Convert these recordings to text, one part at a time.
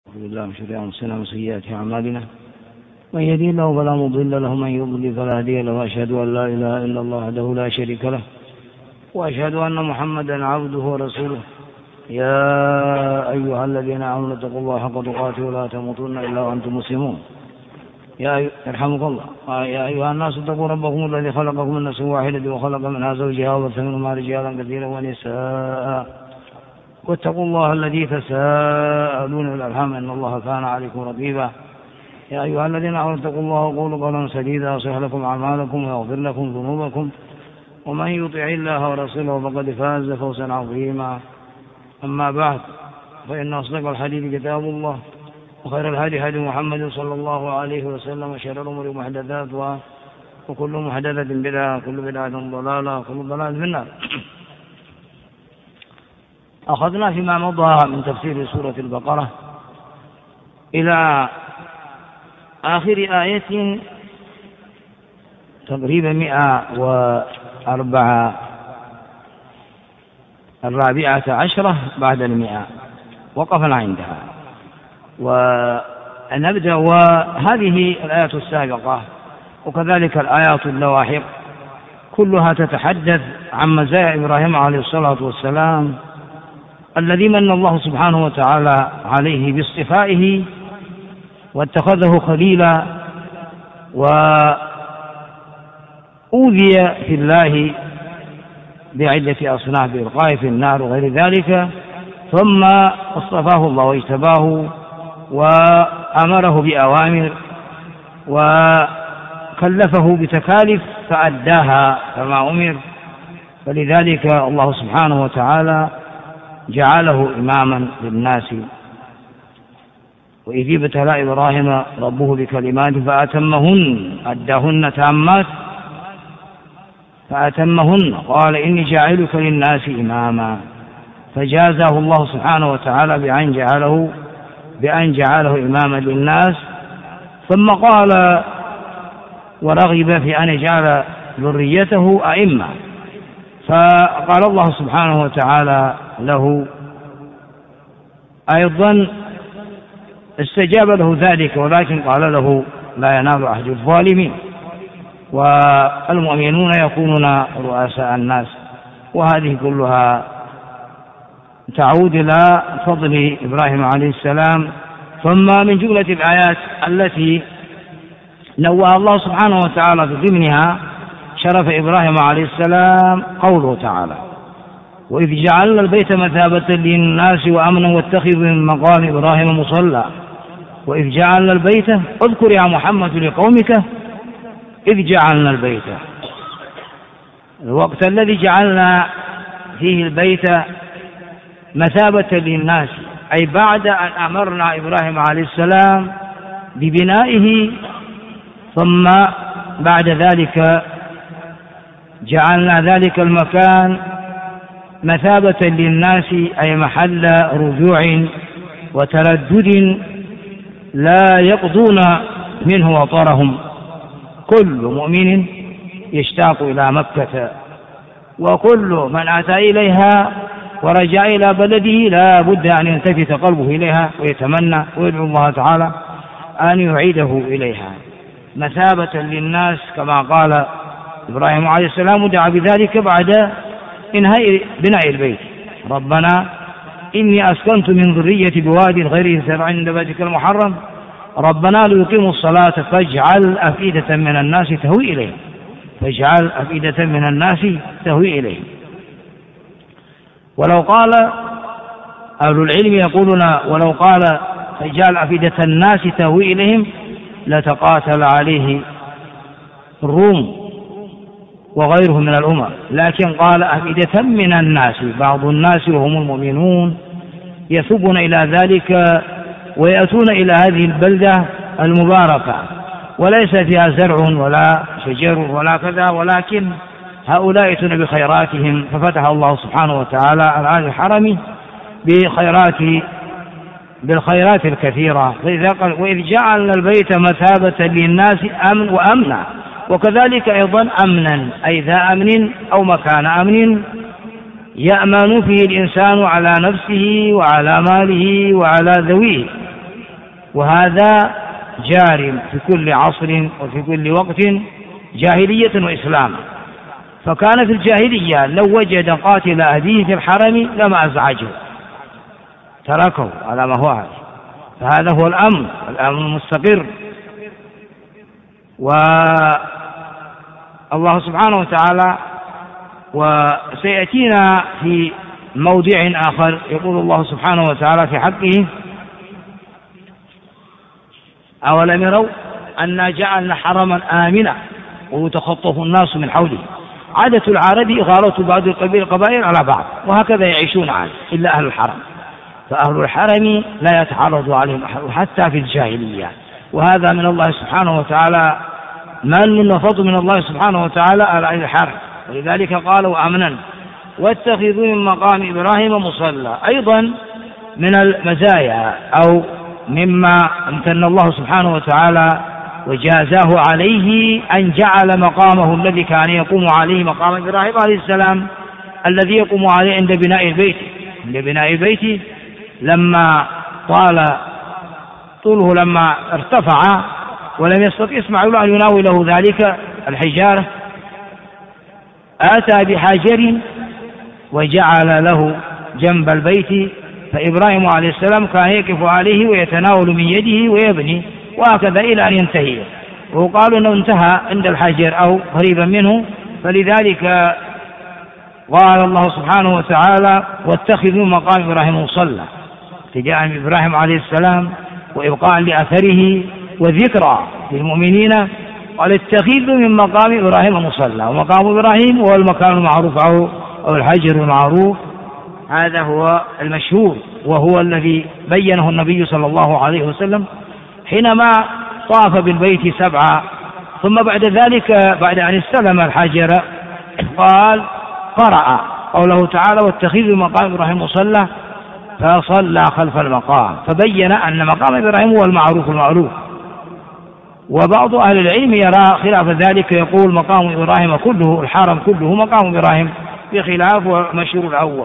أعوذ بالله من شرور أنفسنا وسيئات أعمالنا، من يهده الله فلا مضل له، من يضلل فلا هادي له، وأشهد أن لا إله إلا الله وحده لا شريك له، وأشهد أن محمدا عبده ورسوله. يا أيها الذين آمنوا اتقوا الله حق تقاته ولا تموتن إلا وأنتم مسلمون. يرحمك الله. يا أيها الناس اتقوا ربكم الذي خلقكم من نفس واحدة وخلق منها زوجها وبث منهما رجالا كثيرا ونساء، واتقوا الله الذي تساءلون بالأرحام إن الله كان عليكم رقيبا. يا أيها الذين آمنوا اتقوا الله وقولوا قولا سديدا يصلح لكم أعمالكم ويغفر لكم ذنوبكم، ومن يطع الله ورسوله فقد فاز فوزا عظيما. أما بعد، فإن أصدق الحديث كتاب الله، وخير الهدي هدي محمد صلى الله عليه وسلم، وشر الأمور محدثاتها، وكل محدثة بدعة، وكل بدعة ضلالة، وكل ضلالة في النار. أخذنا فيما مضى من تفسير سورة البقرة إلى آخر آية تقريبا 114 بعد 100، وقفنا عندها. ونبدأ، وهذه الآيات السابقة وكذلك الآيات اللواحق كلها تتحدث عن مزايا إبراهيم عليه الصلاة والسلام الذي من الله سبحانه وتعالى عليه باصطفائه واتخذه خليلا، وأوذي في الله بعدة أصناف بإلقائه في النار وغير ذلك، ثم اصطفاه الله واجتباه وأمره بأوامر وكلفه بتكاليف فأداها كما أمر. فلذلك الله سبحانه وتعالى جعله إماما للناس. وإذ ابتلى إبراهيم ربه بكلمات فأتمهن، أداهن تامات فأتمهن، قال إني جاعلك للناس إماما، فجازاه الله سبحانه وتعالى بأن جعله إماما للناس. ثم قال ورغب في أن يجعل ذريته أئمة، فقال الله سبحانه وتعالى له أيضا، استجاب له ذلك، ولكن قال له لا ينال عهد الظالمين، والمؤمنون يكونون رؤساء الناس. وهذه كلها تعود إلى فضل إبراهيم عليه السلام. ثم من جملة الآيات التي نوّه الله سبحانه وتعالى في ضمنها شرف إبراهيم عليه السلام قوله تعالى: وإذ جعلنا البيت مثابة للناس وأمنا واتخذوا من مقام إبراهيم مصلى. وإذ جعلنا البيت، اذكر يا محمد لقومك إذ جعلنا البيت، الوقت الذي جعلنا فيه البيت مثابة للناس، أي بعد أن أمرنا إبراهيم عليه السلام ببنائه، ثم بعد ذلك جعلنا ذلك المكان مثابة للناس، أي محل رجوع وتردد لا يقضون منه وطرهم. كل مؤمن يشتاق إلى مكة، وكل من أتى إليها ورجع إلى بلده لا بد أن يلتفت قلبه إليها ويتمنى ويدعو الله تعالى أن يعيده إليها مثابة للناس، كما قال إبراهيم عليه السلام دعا بذلك بعد إنهاء بناء البيت: ربنا إني أسكنت من ذريتي بواد غير ذي زرع عند بيتك المحرم ربنا ليقيموا الصلاة فاجعل أفئدة من الناس تهوي إليهم. ولو قال أهل العلم يقولون ولو قال فاجعل أفئدة الناس تهوي إليهم لتقاتل عليه الروم وغيرهم من الأمم، لكن قال أفئدة من الناس، بعض الناس وهم المؤمنون يثبون إلى ذلك ويأتون إلى هذه البلدة المباركة وليس فيها زرع ولا شجر ولا كذا، ولكن هؤلاء يأتون بخيراتهم، ففتح الله سبحانه وتعالى على هذا الحرم بالخيرات الكثيرة. فإذا قال وإذ جعلنا البيت مثابة للناس وأمنا، وكذلك أيضا أمنا، أي ذا أمن أو مكان أمن يأمن فيه الإنسان على نفسه وعلى ماله وعلى ذويه. وهذا جار في كل عصر وفي كل وقت، جاهلية وإسلام. فكان في الجاهلية لو وجد قاتل أهليه في الحرم لما أزعجه، تركه على ما هو، فهذا هو الأمن المستقر. والله سبحانه وتعالى وسيأتينا في موضع آخر يقول الله سبحانه وتعالى في حقه: أولم يروا أنا جعلنا حرما آمنا ويتخطف الناس من حوله. عادة العرب إغارة بعض القبائل على بعض، وهكذا يعيشون عنه إلا أهل الحرم، فأهل الحرم لا يتعرض عليهم أحد حتى في الجاهلية. وهذا من الله سبحانه وتعالى، من وفضل من الله سبحانه وتعالى على أهل الحرم. ولذلك قالوا أمنا واتخذوا من مقام إبراهيم مصلى. أيضا من المزايا أو مما امتن الله سبحانه وتعالى وجازاه عليه أن جعل مقامه الذي كان يقوم عليه مقام إبراهيم عليه السلام، الذي يقوم عليه عند بناء البيت لما طوله لما ارتفع ولم يستطع إسماعيل أن يناوله ذلك الحجارة، آتى بحجر وجعل له جنب البيت، فإبراهيم عليه السلام كان يقف عليه ويتناول من يده ويبني، وهكذا إلى أن ينتهي. وقالوا أنه انتهى عند الحجر أو قريبا منه، فلذلك قال الله سبحانه وتعالى: واتخذوا مقام إبراهيم مصلى، ابتداء من إبراهيم عليه السلام وإبقاء لأثره وذكرى للمؤمنين. قال: اتخذوا من مقام إبراهيم مصلى. ومقام إبراهيم هو المكان المعروف أو الحجر المعروف، هذا هو المشهور، وهو الذي بينه النبي صلى الله عليه وسلم حينما طاف بالبيت 7، ثم بعد ذلك بعد أن استلم الحجر قرأ قوله تعالى: واتخذوا مقام إبراهيم مصلى، فصلى خلف المقام، فبين أن مقام إبراهيم هو المعروف. وبعض أهل العلم يرى خلاف ذلك، يقول مقام إبراهيم كله، الحرم كله مقام إبراهيم، بخلاف مشهور الأول.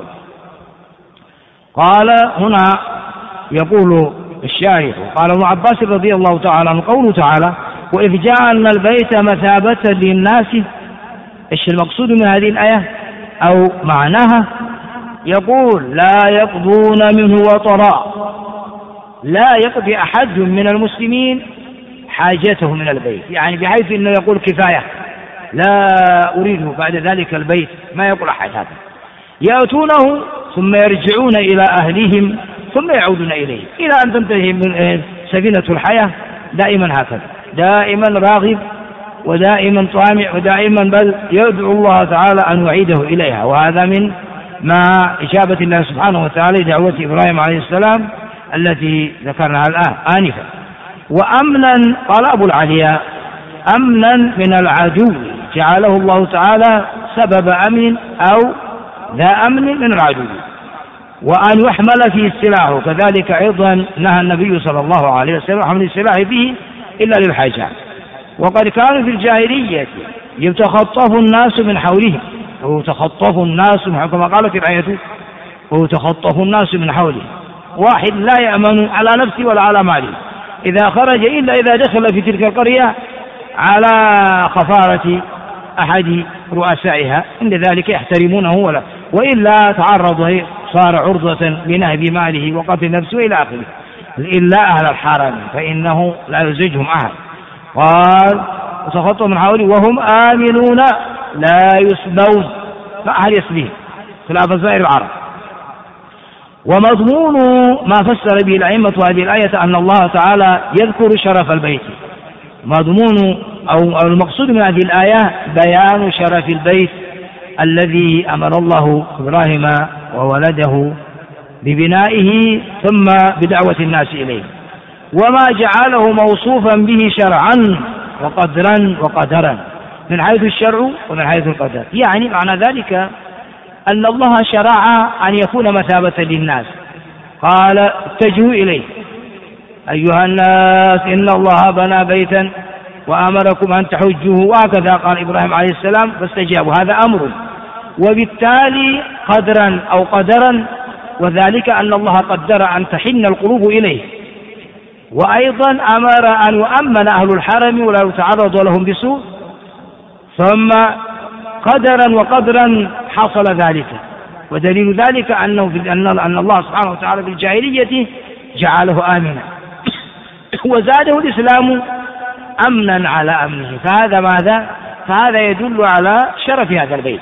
قال هنا يقول الشارح: قال ابن عباس رضي الله تعالى عنه قوله تعالى: وإذ جعلنا البيت مثابة للناس. إيش المقصود من هذه الآية أو معناها؟ يقول: لا يقضون منه وطرا، لا يقضي أحد من المسلمين حاجته من البيت، يعني بحيث أنه يقول كفاية، لا أريد بعد ذلك البيت، ما يقول أحد هذا. يأتونه ثم يرجعون إلى أهلهم ثم يعودون إليه إلى أن تنتهي من سفينة الحياة. دائما هكذا، دائما راغب ودائما طامع ودائما بل يدعو الله تعالى أن يعيده إليها. وهذا من ما إجابة الله سبحانه وتعالى دعوة إبراهيم عليه السلام التي ذكرناها الآن آنفا. وأمنا، قال أبو العلياء: أمنا من العدو، جعله الله تعالى سبب أمن أو ذا أمن من العدو، وأن يحمل فيه السلاح. كذلك أيضا نهى النبي صلى الله عليه وسلم حمل السلاح به إلا للحاجة. وقد كانوا في الجاهلية يتخطف الناس من حولهم، ويتخطف الناس كما قالت الآية: ويتخطف الناس من حوله. واحد لا يأمن على نفسه ولا على ماله إذا خرج إلا إذا دخل في تلك القرية على خفارة أحد رؤسائها، عند ذلك يحترمونه وإلا تعرض صار عرضة لنهب ماله وقتل نفسه إلى آخره، إلا أهل الحرم فإنه لا يزعجهم أحد. قال: وتخطوا من حوله وهم آمنون لا يسبون، فأحد يسبيه خلاف سائر العرب. ومضمون ما فسر به الأئمة هذه الآية أن الله تعالى يذكر شرف البيت. مضمون أو المقصود من هذه الآية بيان شرف البيت الذي أمر الله إبراهيم وولده ببنائه ثم بدعوة الناس إليه، وما جعله موصوفا به شرعا وقدرا من حيث الشرع ومن حيث القدر. يعني معنى ذلك أن الله شرع أن يكون مثابة للناس. قال: اتجهوا إليه أيها الناس إن الله بنى بيتا وأمركم أن تحجوه، وهكذا قال إبراهيم عليه السلام فاستجابوا، هذا أمر. وبالتالي قدرا أو قدرا، وذلك أن الله قدر أن تحن القلوب إليه وأيضا أمر أن يؤمن أهل الحرم ولا يتعرض لهم بسوء، ثم قدرا وقدرا حصل ذلك. ودليل ذلك أن الله سبحانه وتعالى في الجاهلية جعله آمنا وزاده الإسلام أمنا على أمنه. فهذا ماذا؟ فهذا يدل على شرف هذا البيت.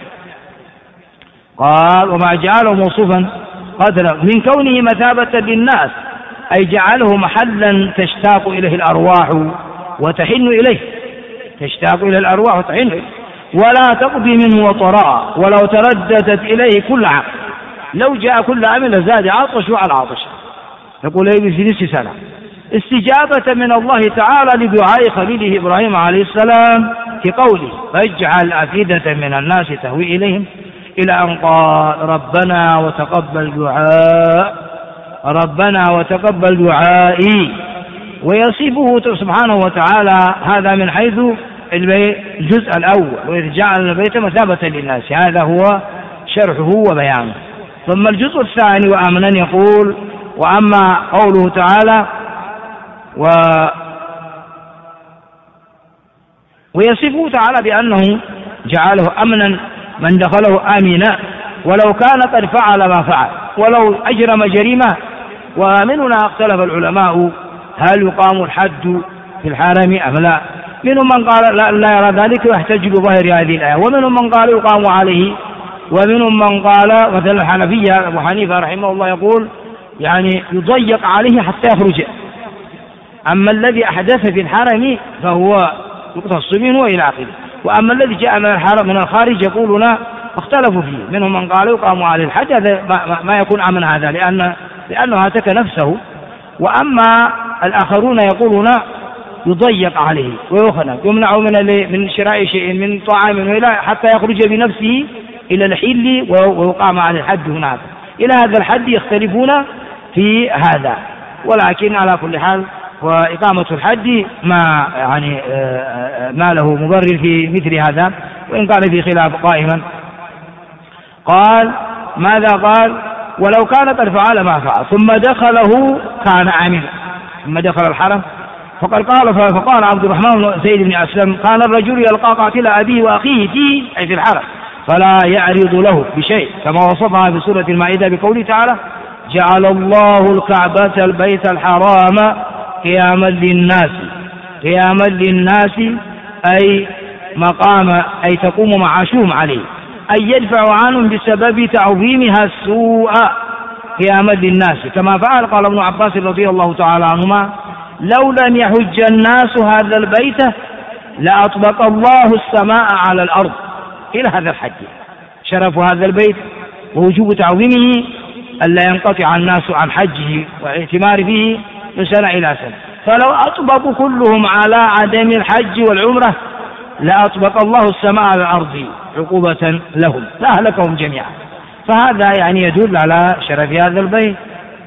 قال وما جعله موصوفا قدرا من كونه مثابة للناس، أي جعله محلا تشتاق إليه الأرواح وتحن إليه، تشتاق إلى الأرواح وتحن إليه، ولا تقضي منه وطراء، ولو ترددت إليه كل عام، لو جاء كل عام لزاد عطش على عطش، يقول في نصف سنة، استجابة من الله تعالى لدعاء خليله إبراهيم عليه السلام في قوله فاجعل أفئدة من الناس تهوي إليهم، إلى أن قال ربنا وتقبل دعائي. ويصفه سبحانه وتعالى هذا من حيث الجزء الأول، وإذ جعل البيت مثابة للناس، هذا هو شرحه وبيانه. ثم الجزء الثاني وآمنا يقول وأما قوله تعالى ويصفه تعالى بأنه جعله أمنا من دخله آمنا ولو كان قد فعل ما فعل ولو أجرم جريمة. ومن هنا اختلف العلماء هل يقام الحد في الحرم أم لا. منهم من قال لا يرى ذلك ويحتج بظاهر هذه الآية، ومنهم من قال يقام عليه، ومنهم من قال مثلا الحنفية أبو حنيفة رحمه الله يقول يعني يضيق عليه حتى يخرج. أما الذي أحدث في الحرم فهو يقتص منه إلى آخره، وأما الذي جاء من الحرم من الخارج يقولون اختلفوا فيه. منهم من قال يقام عليه الحج، هذا ما يكون أمن هذا لأنه هتك نفسه. وأما الآخرون يقولون يضيق عليه ويخنق، يمنع من شراء شيء من طعام حتى يخرج بنفسه إلى الحل ويقام على الحد هناك. إلى هذا الحد يختلفون في هذا، ولكن على كل حال وإقامة الحد ما له مبرر في مثل هذا، وإن كان في خلاف قائما. قال ماذا قال ولو كان قد فعل ما فعل ثم دخله كان آمنا، ثم دخل الحرم. فقال عبد الرحمن زيد بن أسلم كان الرجل يلقى قاتل أبيه وأخيه أي في الحرم فلا يعرض له بشيء، كما وصفها في سورة المائدة بقوله تعالى جعل الله الكعبة البيت الحرام قياما للناس أي مقام أي تقوم معاشهم عليه، أي يدفع عنهم بسبب تعظيمها السوء قياما للناس، كما فعل قال ابن عباس رضي الله تعالى عنهما لو لم يحج الناس هذا البيت لأطبق الله السماء على الأرض. إلى هذا الحج شرف هذا البيت ووجوب تعظيمه ألا ينقطع الناس عن حجه واعتمار فيه من سنة إلى سنة، فلو أطبقوا كلهم على عدم الحج والعمرة لأطبق الله السماء على الأرض عقوبة لهم لأهلكهم جميعا. فهذا يعني يدل على شرف هذا البيت.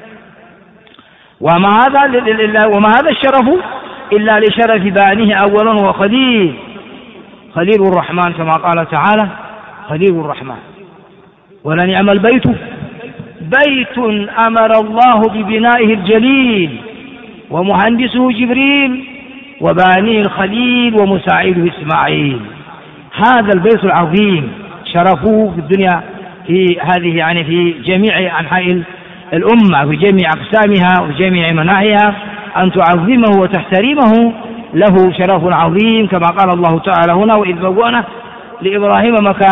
وما هذا الشرف إلا لشرف بانيه أولا وخليل الرحمن، كما قال تعالى خليل الرحمن ولنعم البيت بيت أمر الله ببنائه الجليل ومهندسه جبريل وبانيه الخليل ومساعده إسماعيل. هذا البيت العظيم شرفه في الدنيا في هذه يعني في جميع أنحاء الأمة في جميع أقسامها وجميع مناحيها أن تعظمه وتحترمه، له شرف عظيم كما قال الله تعالى هنا وإذ بوأنا لإبراهيم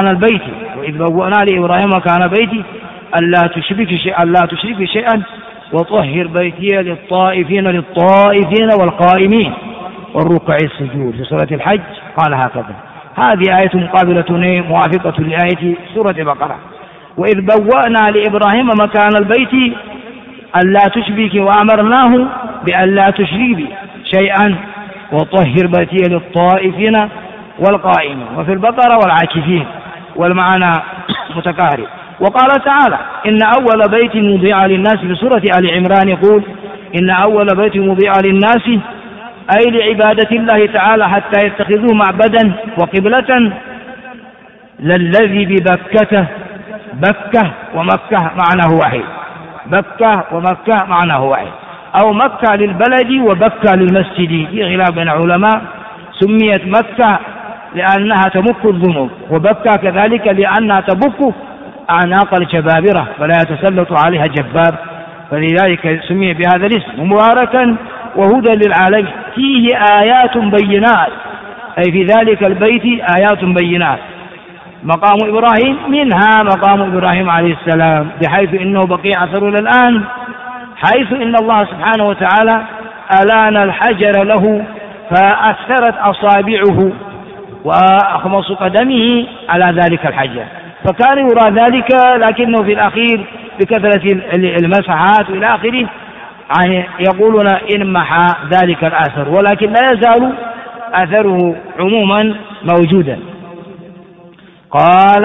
مكان بيتي ألا تشرك شيئا وطهر بيتي للطائفين والقائمين والركع السجود. في سورة الحج قال هكذا. هذه آية مقابلة موافقة لآية سورة بقرة وإذ بوأنا لإبراهيم مكان البيت ألا تشرك وأمرناه بألا تشرك شيئا وطهر بيتي للطائفين والقائمين. وفي البقرة والعاكفين والمعنى متقارب. وقال تعالى إن أول بيت وضع للناس في سورة آل عمران يقول إن أول بيت وضع للناس أي لعبادة الله تعالى حتى يتخذوه معبدا وقبلة للذي ببكة. بكة ومكة معناه واحد، أو مكة للبلد وبكة للمسجد، في خلاف بين العلماء. سميت مكة لأنها تمك الذنوب، وبكة كذلك لأنها تبك أعناق الجبابرة فلا يتسلط عليها جبار، فلذلك سمي بهذا الاسم. مباركا وهدى للعالمين، فيه آيات بينات، أي في ذلك البيت آيات بينات. مقام إبراهيم منها مقام إبراهيم عليه السلام، بحيث إنه بقي أثر الآن، حيث إن الله سبحانه وتعالى ألان الحجر له فأثرت أصابعه وأخمص قدمه على ذلك الحجر، فكان يرى ذلك، لكنه في الأخير بكثرة المسحات إلى آخره يعني يقولون انمحى ذلك الأثر، ولكن لا يزال أثره عموما موجودا. قال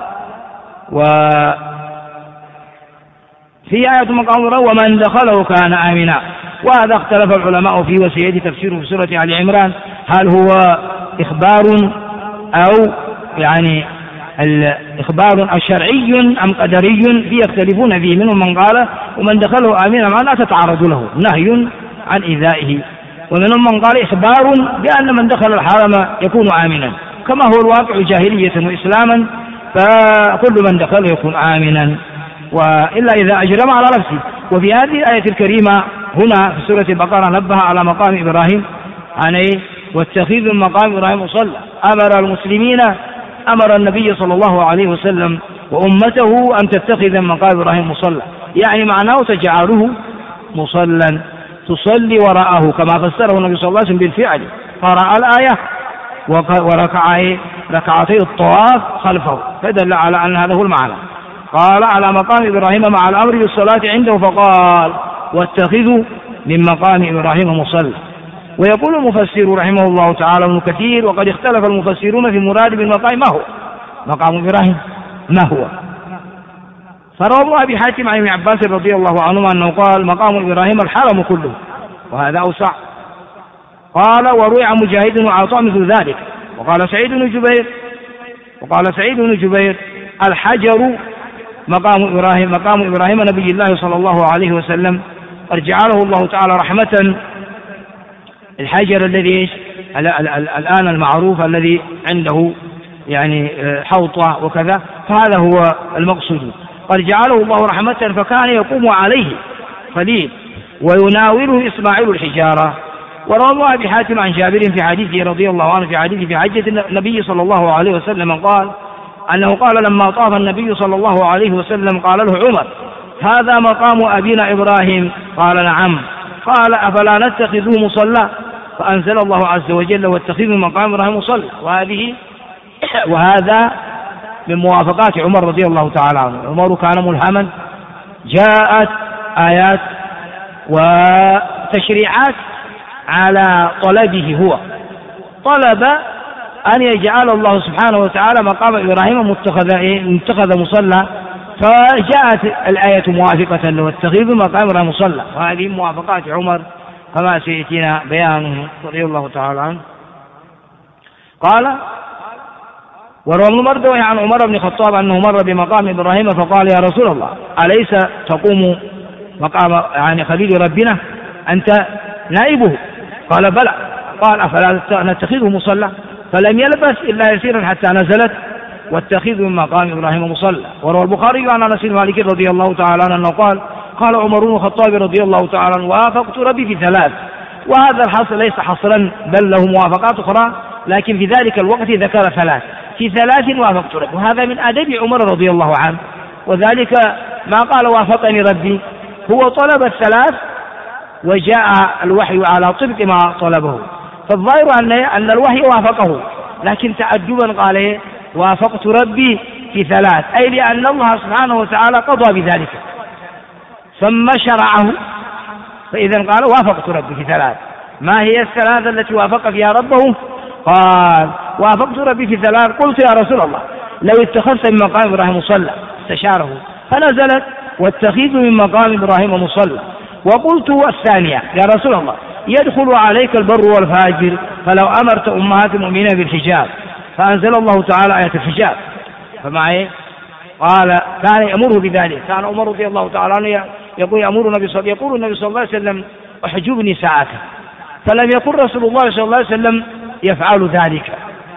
وفي آية مقام ومن دخله كان آمنا، وهذا اختلف العلماء فيه، وسيأتي تفسيره في سورة آل عمران، هل هو إخبار أو يعني الإخبار شرعي أم قدري، فيه يختلفون فيه. منهم من قال ومن دخله آمنا ما لا تتعرض له، نهي عن إيذائه، ومنهم من قال إخبار بأن من دخل الحرم يكون آمنا، كما هو الواقع جاهلية وإسلاما، فكل من دخل يكون آمنا وإلا إذا أجرم على نفسه. وفي هذه الآية الكريمة هنا في سورة البقرة نبه على مقام إبراهيم يعني واتخذ من مقام إبراهيم مصلى، أمر المسلمين، أمر النبي صلى الله عليه وسلم وأمته أن تتخذ من مقام إبراهيم مصلى، يعني معناه تجعله مصلى تصلي وراءه، كما فسره النبي صلى الله عليه وسلم بالفعل، قرأ الآية ركعتي الطواف خلفه، فدل على أن هذا هو المعنى. قال على مقام إبراهيم مع الأمر بالصلاة عنده، فقال واتخذوا من مقام إبراهيم مصلى. ويقول المفسر رحمه الله تعالى ابن كثير وقد اختلف المفسرون في المراد بالمقام، ما هو مقام إبراهيم، ما هو؟ فروى ابن أبي حاتم عن ابن عباس رضي الله عنهما أنه قال مقام إبراهيم الحرم كله، وهذا أوسع. قال وروي عن مجاهد وعطاء مثل ذلك. وقال سعيد بن جبير الحجر مقام إبراهيم نبي الله صلى الله عليه وسلم، قد جعله الله تعالى رحمة. الحجر الذي الآن المعروف الذي عنده يعني حوطة وكذا، فهذا هو المقصود. قد جعله الله رحمة فكان يقوم عليه خليل ويناوله إسماعيل الحجارة. وروى أبي حاتم عن جابر في حديثه رضي الله عنه في حديث في حجة النبي صلى الله عليه وسلم قال أنه قال لما طاف النبي صلى الله عليه وسلم قال له عمر هذا مقام أبينا إبراهيم؟ قال نعم. قال أفلا نتخذه مصلى؟ فأنزل الله عز وجل واتخذوا مقام إبراهيم مصلى. وهذا من موافقات عمر رضي الله تعالى عنه. عمر كان ملهما، جاءت آيات وتشريعات على طلبه، هو طلب أن يجعل الله سبحانه وتعالى مقام إبراهيم متخذ مصلى، فجاءت الآية موافقة له واتخذوا مقام إبراهيم مصلى، وهذه موافقات عمر كما سيأتينا بيانه رضي الله تعالى عنه. قال وروى ابن مردوي عن عمر بن الخطاب أنه مر بمقام إبراهيم فقال يا رسول الله أليس تقوم مقام يعني خليل ربنا أنت نائبه؟ قال بلى. قال أفلا نتخذه مصلى؟ فلم يلبث إلا يسيرا حتى نزلت واتخذوا من مقام إبراهيم مصلى. وروى البخاري عن أنس بن مالك رضي الله تعالى عنه أنه قال عمر بن الخطاب رضي الله تعالى عنه وافقت ربي في ثلاث. وهذا الحصر ليس حصرا بل له موافقات أخرى، لكن في ذلك الوقت ذكر ثلاث، في ثلاث وافقت ربي، وهذا من أدب عمر رضي الله عنه. وذلك ما قال وافقني ربي، هو طلب الثلاث وجاء الوحي على طبق ما طلبه، فالظاهر أن الوحي وافقه، لكن تأدبا قال وافقت ربي في ثلاث، أي لأن الله سبحانه وتعالى قضى بذلك ثم شرعه، فإذا قال وافقت ربي في ثلاث. ما هي الثلاثة التي وافق فيها ربه؟ قال وافقت ربي في ثلاث. قلت يا رسول الله لو اتخذت من مقام إبراهيم مصلى، استشاره فنزلت واتخذوا من مقام إبراهيم مصلى. وقلت الثانية يا رسول الله يدخل عليك البر والفاجر فلو أمرت أمهات المؤمنين بالحجاب، فأنزل الله تعالى آية الحجاب. فمعي قال كان يأمره بذلك، كان عمر رضي الله تعالى عنه يقول النبي صلى الله عليه وسلم احجبني ساعة، فلم يكن رسول الله صلى الله عليه وسلم يفعل ذلك.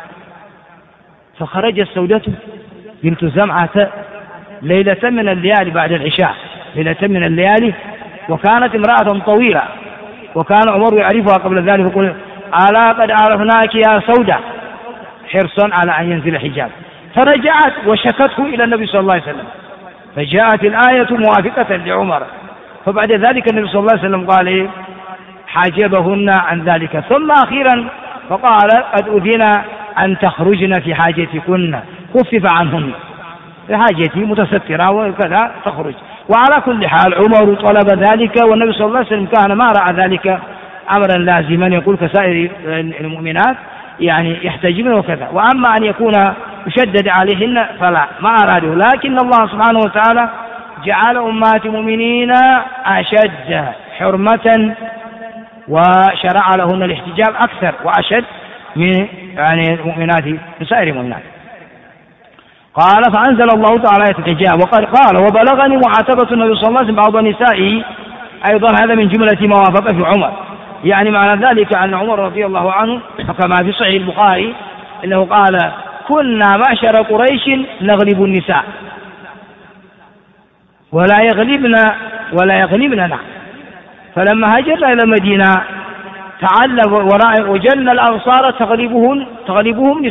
فخرجت سودة بنت زمعة ليلة من الليالي بعد العشاء، ليلة من الليالي، وكانت امرأة طويلة، وكان عمر يعرفها قبل ذلك يقول: ألا قد عرفناك يا سودة، حرصا على أن ينزل الحجاب. فرجعت وشكته إلى النبي صلى الله عليه وسلم، فجاءت الآية موافقة لعمر، فبعد ذلك النبي صلى الله عليه وسلم قال حاجبهن عن ذلك. ثم أخيرا فقال: قد أذن أن تخرجن في حاجتكن، خفف عنهن، في حاجتي متسترة وكذا تخرج. وعلى كل حال عمر طلب ذلك، والنبي صلى الله عليه وسلم كان ما رأى ذلك أمرا لازما، يقول كسائر المؤمنات يعني يحتجبن وكذا. وأما أن يكون يشدد عليهن فلا، ما أراده. لكن الله سبحانه وتعالى جعل أمهات المؤمنين أشد حرمة، وشرع لهن الاحتجاب أكثر وأشد من يعني المؤمنات من سائر المؤمنات. قال: فأنزل الله تعالى آية الحجاب. وقد قال: وبلغني معاتبة النبي صلى الله عليه وسلم بعض نسائه، أيضا هذا من جملة ما وافق في عمر. يعني معنى ذلك أن عمر رضي الله عنه كما في صحيح البخاري إنه قال: كنا معشر قريش نغلب النساء ولا يغلبنا. فلما هاجرنا إلى المدينة تعلم وجدنا الأنصار تغلبهم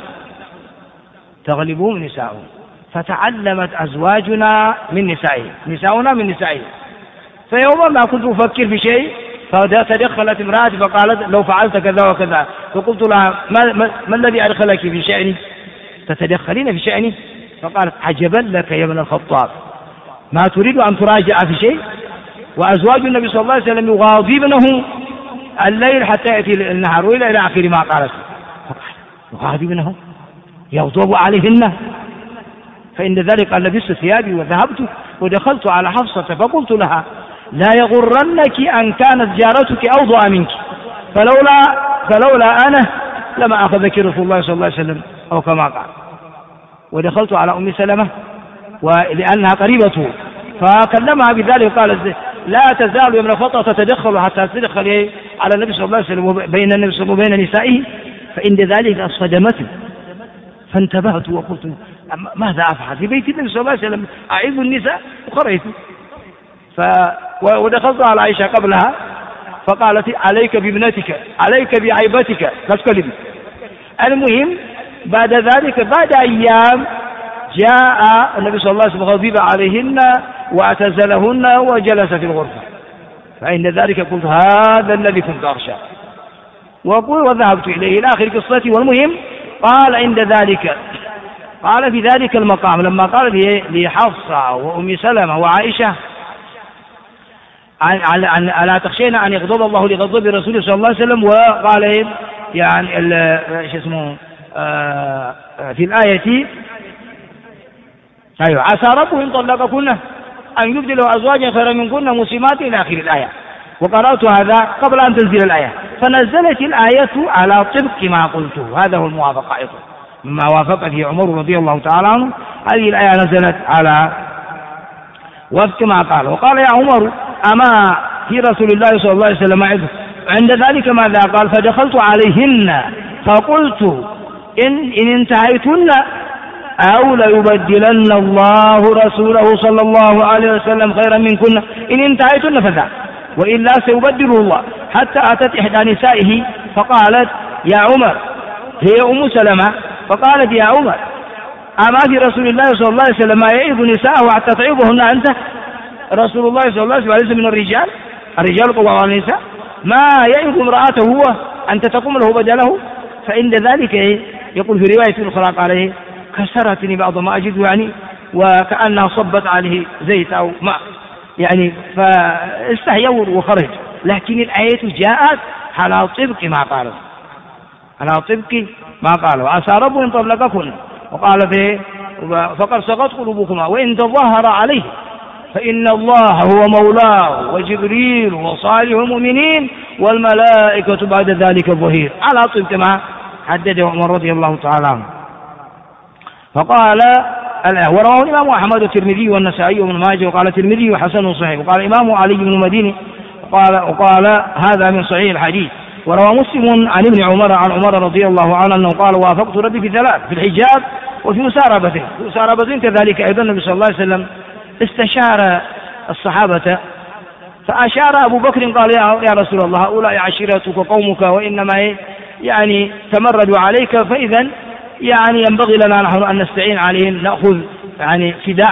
نساؤهم، فتعلمت أزواجنا من نساؤنا من نسائهم. فيوما ما كنت أفكر في شيء فتدخلت امرأتي فقالت: لو فعلت كذا وكذا. فقلت لها: ما الذي أدخلك في شأني؟ تتدخلين في شأني؟ فقالت: عجبا لك يا ابن الخطاب، ما تريد أن تراجع في شيء؟ وأزواج النبي صلى الله عليه وسلم يغاضبنه الليل حتى يأتي النهار، وإلى آخر ما قالت. يغاضبنه يغضب عليهن. فإن ذلك قال: لبست ثيابي وذهبت ودخلت على حفصة فقلت لها: لا يغرنك أن كانت جارتك أوضع منك، فلولا أنا لما أخذك رسول الله صلى الله عليه وسلم، أو كما قال. ودخلت على أم سلمة ولأنها قريبته فكلمها بذلك، قال: لا تزال يا ابن الخطأ تتدخل حتى تدخل على النبي صلى الله عليه وسلم وبين النبي صلى الله عليه وسلم وبين نسائه. فإن ذلك صدمتني، فانتبهت وقلت: ماذا أفعل في بيت النبي صلى الله عليه وسلم؟ أعيذ النساء. وخرجت ودخلت على عائشة قبلها فقالت: عليك بابنتك، عليك بعيبتك، لا تكلمي. المهم بعد ذلك بعد أيام جاء النبي صلى الله عليه وسلم غضب عليهن واعتزلهن وجلس في الغرفة. فعند ذلك قلت: هذا الذي كنت أخشى، وذهبت إليه إلى آخر قصتي. والمهم قال عند ذلك، قال في ذلك المقام لما قال لحفصة وأم سلمة وعائشة: ألا تخشين أن يغضب الله لغضب رسوله صلى الله عليه وسلم؟ وقال يعني في الآية: أيوة، عسى ربه إن طلقكن أن يبدله أزواجا خيرا منكن مسلمات إلى آخر الآية. وقرأت هذا قبل أن تنزل الآية، فنزلت الآية على طبق ما قلته. هذا هو الموافق أيضا مما وافق فيه عمر رضي الله تعالى عنه. هذه الآية نزلت على وفق ما قال. وقال: يا عمر أما في رسول الله صلى الله عليه وسلم عند ذلك ماذا قال؟ فدخلت عليهن فقلت: إن انتهيتن أو ليبدلن الله رسوله صلى الله عليه وسلم خيرا منكن، إن انتهيتن فذا، وإلا سيبدله الله. حتى أتت إحدى نسائه فقالت: يا عمر، هي أم سلمة، فقالت: يا عمر أما في رسول الله صلى الله عليه وسلم ما يعظ نساءه حتى تعظهن أنت؟ رسول الله صلى الله عليه وسلم من الرجال قوامون على النساء، ما يعظ امرأته هو أن تقوم له بدله؟ فإن ذلك يقول في رواية أخرى قال: كسرتني بعض ما أجد، يعني وكأنها صبت عليه زيت أو ماء، يعني فاستحيوا وخرج. لكن الآية جاءت على طبق ما قالوا، عسى رب إن طلقكن. وقال فقد سقط قلوبكما وإن تظاهر عليه فإن الله هو مولاه وجبريل وصالح المؤمنين والملائكة بعد ذلك ظهير، على طبق ما حدده عمر رضي الله تعالى عنه. فقال: ورواه الإمام أحمد والترمذي والنسائي وابن ماجه، وقال الترمذي حسن صحيح، وقال الإمام علي بن المديني وقال هذا من صحيح الحديث. وروى مسلم عن ابن عمر عن عمر رضي الله عنه أنه قال وافقت ربي في ثلاث: في الحجاب وفي مساربة كذلك أيضا النبي صلى الله عليه وسلم استشار الصحابة فأشار أبو بكر قال يا رسول الله هؤلاء عشيرتك وقومك وإنما يعني تمردوا عليك، فإذا يعني ينبغي لنا نحن أن نستعين عليهم، نأخذ يعني فداء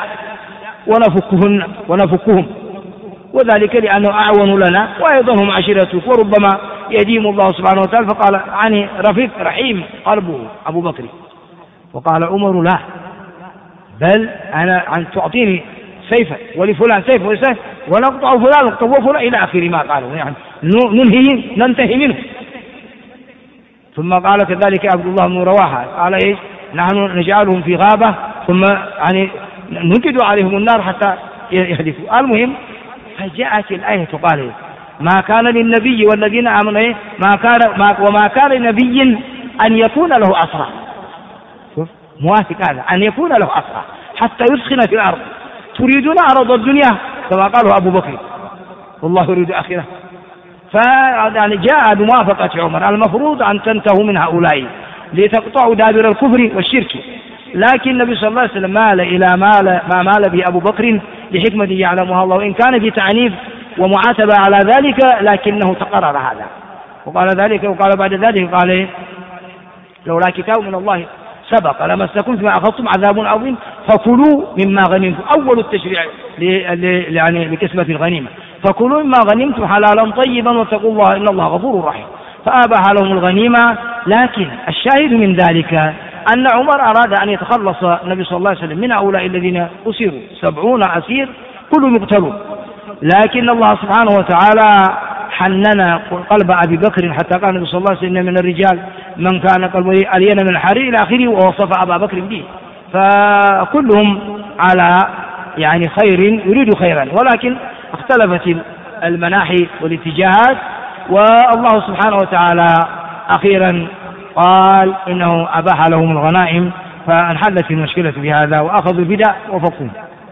ونفكهم، وذلك لأنه أعون لنا وأيضا هم عشيرتك وربما يديم الله سبحانه وتعالى. فقال عني رفيق رحيم قلبه أبو بكر. وقال عمر لا، بل أنا أن تعطيني سيفا ولفلان سيف وسيف ونقطع فلان وفلان إلى آخر ما قالوا، يعني ننتهي منه. ثم قال كذلك عبد الله بن رواحة قال إيش؟ نحن نجعلهم في غابة ثم يعني ننكد عليهم النار حتى يهدفوا. المهم فجاءت الآية قال ما كان للنبي والذين آمنوا وما كان لنبي أن يكون له أسرى، موافق هذا، أن يكون له أسرى حتى يسخن في الأرض، تريدون عرض الدنيا كما قاله أبو بكر والله يريد آخرة. فيعني جاء بموافقة عمر. المفروض أن تنتهوا من هؤلاء لتقطعوا دابر الكفر والشرك، لكن النبي صلى الله عليه وسلم مال إلى ما مال به أبو بكر لحكمة يعلمها الله، وإن كان في تعنيف ومعاتبة على ذلك لكنه تقرر هذا. وقال بعد ذلك قال لولا كتاب من الله سبق لمسكم فيما أخذتم عذاب عظيم فكلوا مما غنمتم. أول التشريع يعني لقسمة الغنيمة، فكلوا مما غنمتم حلالا طيبا واتقوا الله إن الله غفور رحيم، فأباح لهم الغنيمة. لكن الشاهد من ذلك أن عمر أراد أن يتخلص النبي صلى الله عليه وسلم من هؤلاء الذين أسروا 70 أسير كلهم يقتلون، لكن الله سبحانه وتعالى حنن قلب أبي بكر حتى قال النبي صلى الله عليه وسلم من الرجال من كان قلبه ألين من الحرير إلى آخره، ووصف أبا بكر به. فكلهم على يعني خير يريد خيرا، ولكن اختلفت المناحي والاتجاهات، والله سبحانه وتعالى أخيرا قال إنه أباح لهم الغنائم، فانحلت المشكلة بهذا وأخذوا الفداء وفقوا.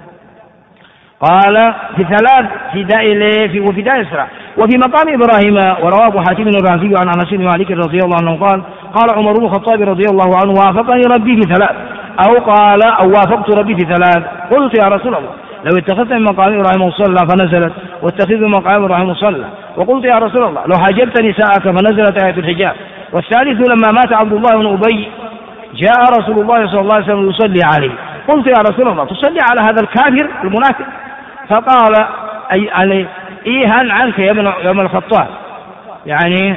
قال في ثلاث وفداء إسراء. وفي مقام إبراهيم ورواه أبو حاتم الرازي عن أنس بن مالك رضي الله عنه قال عمر بن الخطاب رضي الله عنه وافقني ربي في ثلاث، أو وافقت ربي في ثلاث. قلت يا رسول الله لو اتخذت من مقام إبراهيم مصلى فنزلت واتخذ من مقام إبراهيم مصلى. وقلت يا رسول الله لو حجبت نساءك فنزلت آية الحجاب. والثالث لما مات عبد الله بن أبي جاء رسول الله صلى الله عليه وسلم يصلي عليه. قلت يا رسول الله تصلي على هذا الكافر المنافق؟ فقال إيهن عنك يا ابن الخطاب، يعني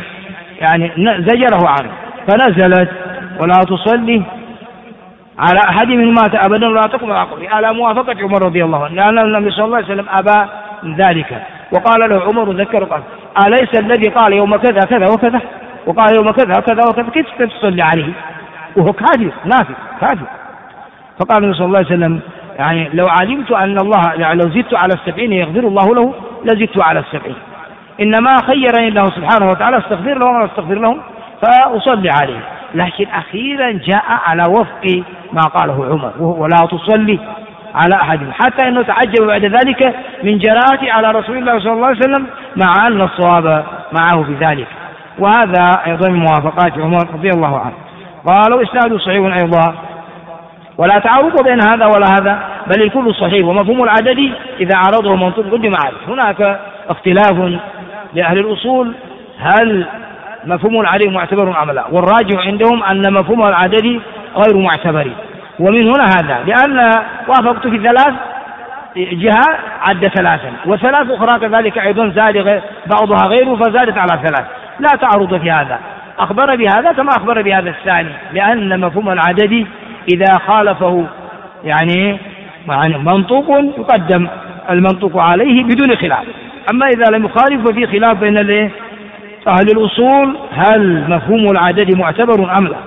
زجره عنه. فنزلت ولا تصلي على أحد من مات أبدا ولا تقم على قبره، على موافقة عمر رضي الله عنه، لأن النبي صلى الله عليه وسلم أبى ذلك. وقال له عمر ذكر قال أليس الذي قال يوم كذا كذا وكذا وقال يوم كذا كذا وكذا كيف تصلي عليه وهو كافر نافق كافر؟ فقال النبي صلى الله عليه وسلم يعني لو علمت أن الله يعني لو زدت على 70 يغفر الله له لزدت على 70، إنما خيرني الله سبحانه وتعالى استغفر لهم ولا استغفر لهم فأصلي عليه. لكن أخيرا جاء على وفق ما قاله عمر ولا تصلي على أحد، حتى أنه تعجب بعد ذلك من جراءته على رسول الله صلى الله عليه وسلم مع أن الصواب معه بذلك. وهذا أيضا من موافقات عمر رضي الله عنه. قالوا إسناد صحيح أيضا ولا تعارض بين هذا ولا هذا بل الكل صحيح، ومفهوم العدد إذا عرضه منطوق قدم عليه. هناك اختلاف لأهل الأصول هل مفهوم العدد معتبر أم لا، والراجع عندهم أن مفهوم العدد غير معتبر. ومن هنا هذا لأن وافقت في ثلاث جهة عد ثلاثا، وثلاث أخرى كذلك أيضا زاد بعضها غيره فزادت على ثلاث، لا تعرض في هذا. أخبر بهذا كما أخبر بهذا الثاني، لأن مفهوم العدد إذا خالفه يعني منطوق يقدم المنطوق عليه بدون خلاف، أما إذا لم يخالف ففي خلاف بين أهل الأصول هل مفهوم العدد معتبر أم لا.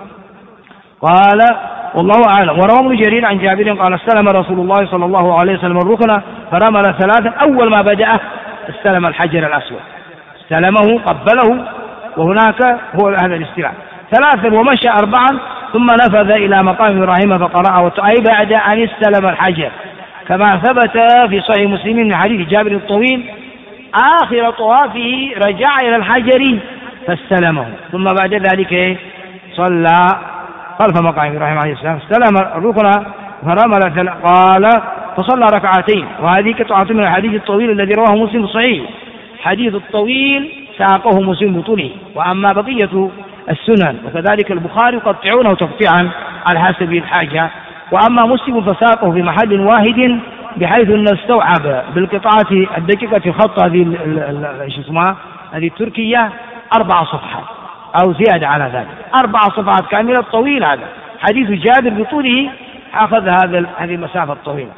قال والله أعلم. وروى ابن جرير عن جابر قال استلم رسول الله صلى الله عليه وسلم الركن فرمل ثلاثا، أول ما بدأ استلم الحجر الأسود، استلمه قبله، وهناك هو هذا الاستلام ثلاثا، ومشى أربعا ثم نفذ إلى مقام إبراهيم فقرأه، أي بعد أن استلم الحجر، كما ثبت في صحيح مسلم من حديث جابر الطويل آخر طوافه رجع إلى الحجر فاستلمه، ثم بعد ذلك صلى خلف مقام إبراهيم عليه السلام، استلم الركن فرمل قال فصلى ركعتين. وهذه قطعة من الحديث الطويل الذي رواه مسلم الصحيح. حديث الطويل ساقه مسلم بطوله، وأما بقية السنن وكذلك البخاري يقطعونه تقطيعا على حسب الحاجة، وأما مسلم فساقه في محل واحد بحيث أن استوعب بالقطعة الدقيقة الخط هذه هذه التركية 4 صفحات أو زيادة على ذلك، 4 صفحات كاملة طويل. هذا حديث جابر بطوله أخذ هذه المسافة الطويلة.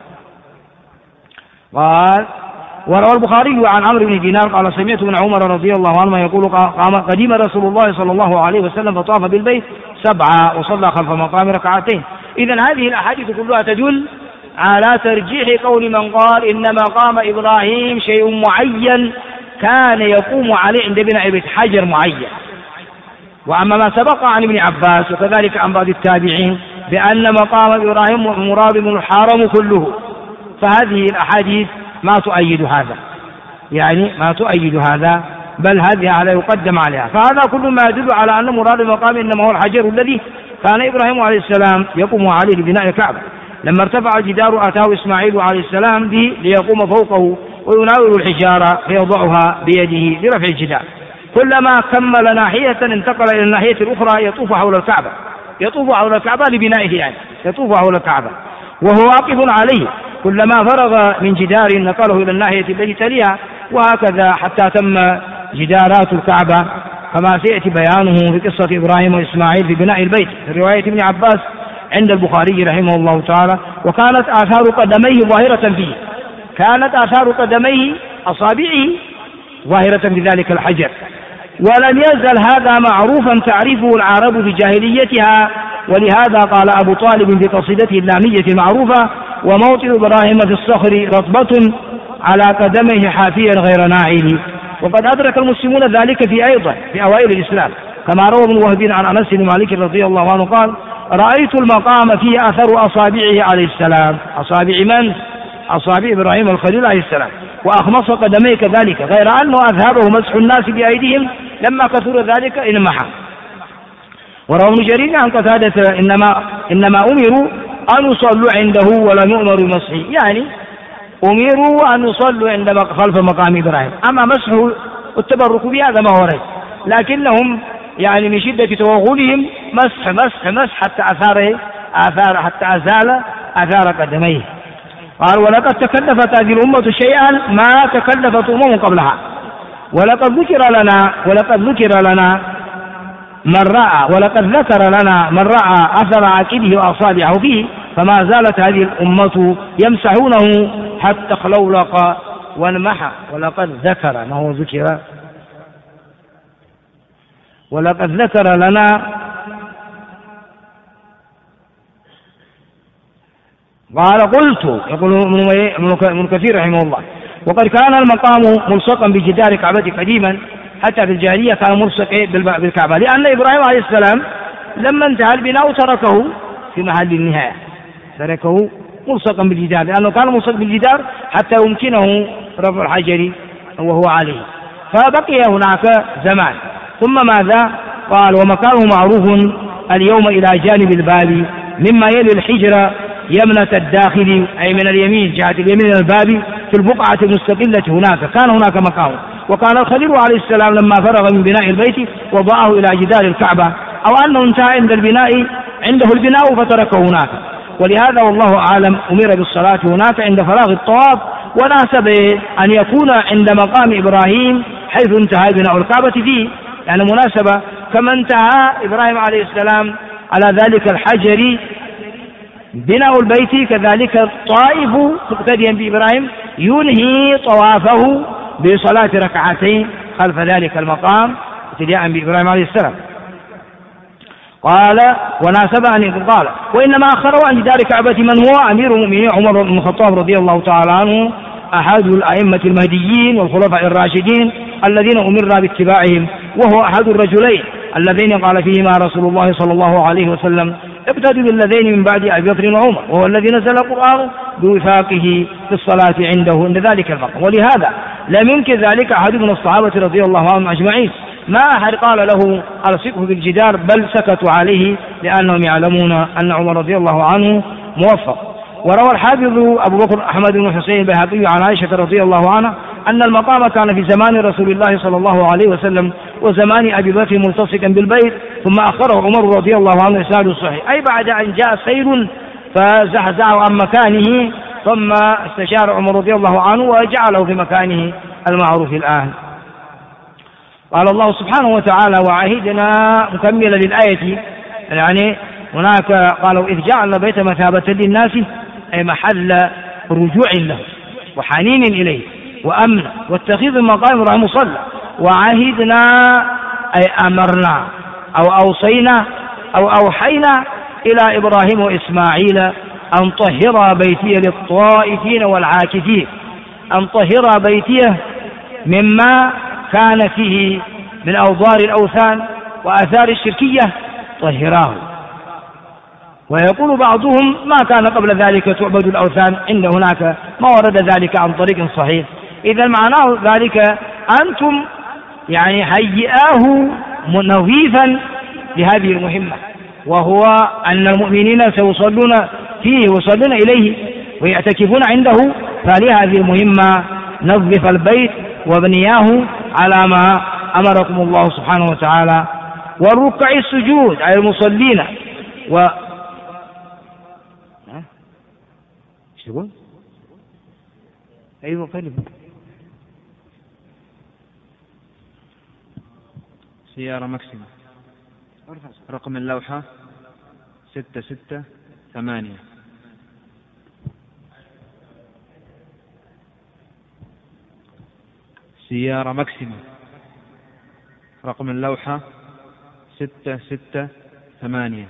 قال وروى البخاري عن عمرو بن دينار قال سمعت ابن عمر رضي الله عنهما يقول قدم رسول الله صلى الله عليه وسلم فطاف بالبيت 7 وصلى خلف مقام ركعتين. إذن هذه الأحاديث كلها تدل على ترجيح قول من قال إن مقام إبراهيم شيء معين كان يقوم عليه عند بناء بيت، حجر معين. وأما ما سبق عن ابن عباس وكذلك عن بعض التابعين بأن مقام إبراهيم مراد من الحرم كله، فهذه الأحاديث ما تؤيد هذا، يعني ما تؤيد هذا، بل هذه على يقدم عليها. فهذا كل ما يدل على أن مراد المقام إنما هو الحجر الذي كان إبراهيم عليه السلام يقوم عليه لبناء الكعبة. لما ارتفع الجدار أتاه إسماعيل عليه السلام به ليقوم فوقه ويناول الحجارة فيضعها بيده لرفع الجدار. كلما كمل ناحية انتقل إلى الناحية الأخرى يطوف حول الكعبة، يطوف حول الكعبة لبنائه، يعني يطوف حول الكعبة وهو واقف عليه. كلما فرغ من جدار نقله إلى الناحية التي تليها، وهكذا حتى تم جدارات الكعبة كما سيأتي بيانه في قصة إبراهيم وإسماعيل في بناء البيت في رواية ابن عباس عند البخاري رحمه الله تعالى. وكانت آثار قدميه ظاهرة فيه، كانت آثار قدميه أصابعه ظاهرة في ذلك الحجر، ولم يزل هذا معروفا تعرفه العرب في جاهليتها. ولهذا قال أبو طالب في قصيدته اللامية المعروفة وموطئ إبراهيم في الصخر رطبة على قدميه حافيا غير ناعل. وقد أدرك المسلمون ذلك في أوائل الإسلام، كما روى ابن وهب عن أنس بن مالك رضي الله عنه قال رأيت المقام فيه أثر أصابعه عليه السلام. أصابع من؟ أصابع إبراهيم الخليل عليه السلام. وأخمص قدميه كذلك، غير أنه أذهبه مسح الناس بأيديهم لما كثر ذلك انمحى. وروى ابن جرير عن قتادة إنما أمروا أن يصلوا عنده ولم يؤمروا بمسحه، يعني أمروا أن يصلوا عند خلف مقام إبراهيم، أما مسحه والتبرك بهذا ما ورد، لكنهم يعني من شدة توغلهم مسح حتى حتى أزال آثار قدميه. قال ولقد تكلفت هذه الأمة شيئا ما تكلفت أمم قبلها، ولقد ذكر لنا من رأى أثر عقله وأصابعه فيه، فما زالت هذه الأمة يمسحونه حتى خلولق وانمحى. ولقد ذكر لنا قال قلت، يقول ابن كثير رحمه الله وقد كان المقام ملصقا بجدار كعبة قديما، حتى في الجاهلية كان ملصق بالكعبة، لأن إبراهيم عليه السلام لما انتهى البناء تركه في محل النهاية، تركه ملصقا بالجدار، لأنه كان ملصق بالجدار حتى يمكنه رفع الحجر وهو عليه، فبقي هناك زمان. ثم ماذا؟ قال ومكانه معروف اليوم إلى جانب الباب مما يلي الحجر يمنة الداخل، أي من اليمين، جهة اليمين الباب في البقعة المستقلة هناك كان هناك مقام. وكان الخليل عليه السلام لما فرغ من بناء البيت وضعه إلى جدار الكعبة، أو أنه انتهى عنده البناء فتركه هناك. ولهذا والله أعلم أمر بالصلاة هناك عند فراغ الطواف، وناسب أن يكون عند مقام إبراهيم حيث انتهى بناء الكعبة فيه، يعني مناسبة كما انتهى إبراهيم عليه السلام على ذلك الحجر بناء البيت، كذلك الطائف مقتديا بإبراهيم ينهي طوافه بصلاة ركعتين خلف ذلك المقام ابتداء بإبراهيم عليه السلام. قال وناسب أن قال وإنما أخروا عن جدار كعبة من هو أمير المؤمنين عمر بن الخطاب رضي الله تعالى عنه، أحد الأئمة المهديين والخلفاء الراشدين الذين أمرنا باتباعهم، وهو أحد الرجلين الذين قال فيهما رسول الله صلى الله عليه وسلم اقتدوا بالذين من بعد أبي بكر وعمر، وهو الذي نزل القرآن بوفاقه في الصلاة عنده عند ذلك المقام. ولهذا لم ينكر ذلك أحد من الصحابة رضي الله عنهم أجمعين، ما أحد قال له ألصقه بالجدار، بل سكتوا عليه لأنهم يعلمون أن عمر رضي الله عنه موفق. وروى الحافظ أبو بكر أحمد بن حسين البيهقي عن عائشة رضي الله عنها أن المقام كان في زمان رسول الله صلى الله عليه وسلم وزمان أبي بكر ملتصقا بالبيت، ثم أخره عمر رضي الله عنه إسناده الصحيح، أي بعد أن جاء سير فزحزحه عن مكانه، ثم استشار عمر رضي الله عنه وجعله في مكانه المعروف الآن. قال الله سبحانه وتعالى: وعهدنا، مكملا للآية، يعني هناك قالوا إذ جعلنا بيت مثابة للناس، أي محل رجوع له وحنين إليه وأمن واتخذ المقام إبراهيم مصلى. وعهدنا أي أمرنا أو أوصينا أو أوحينا إلى إبراهيم وإسماعيل أن طهر بيتي للطائفين والعاكفين، أن طهر بيتي مما كان فيه من أوضار الأوثان وآثار الشركية، طهراه. ويقول بعضهم ما كان قبل ذلك تعبد الأوثان، عند هناك ما ورد ذلك عن طريق صحيح. إذا معناه ذلك أنتم يعني هيئاه نظيفا لهذه المهمة، وهو أن المؤمنين سيصلون فيه ويصلون إليه ويعتكفون عنده، فلهذه المهمة نظف البيت وبنياه على ما أمركم الله سبحانه وتعالى. والركع السجود على المصلين يقول أيوة قلب سيارة ماكسيمة، رقم اللوحة 668. سيارة ماكسيمة، رقم اللوحة 668.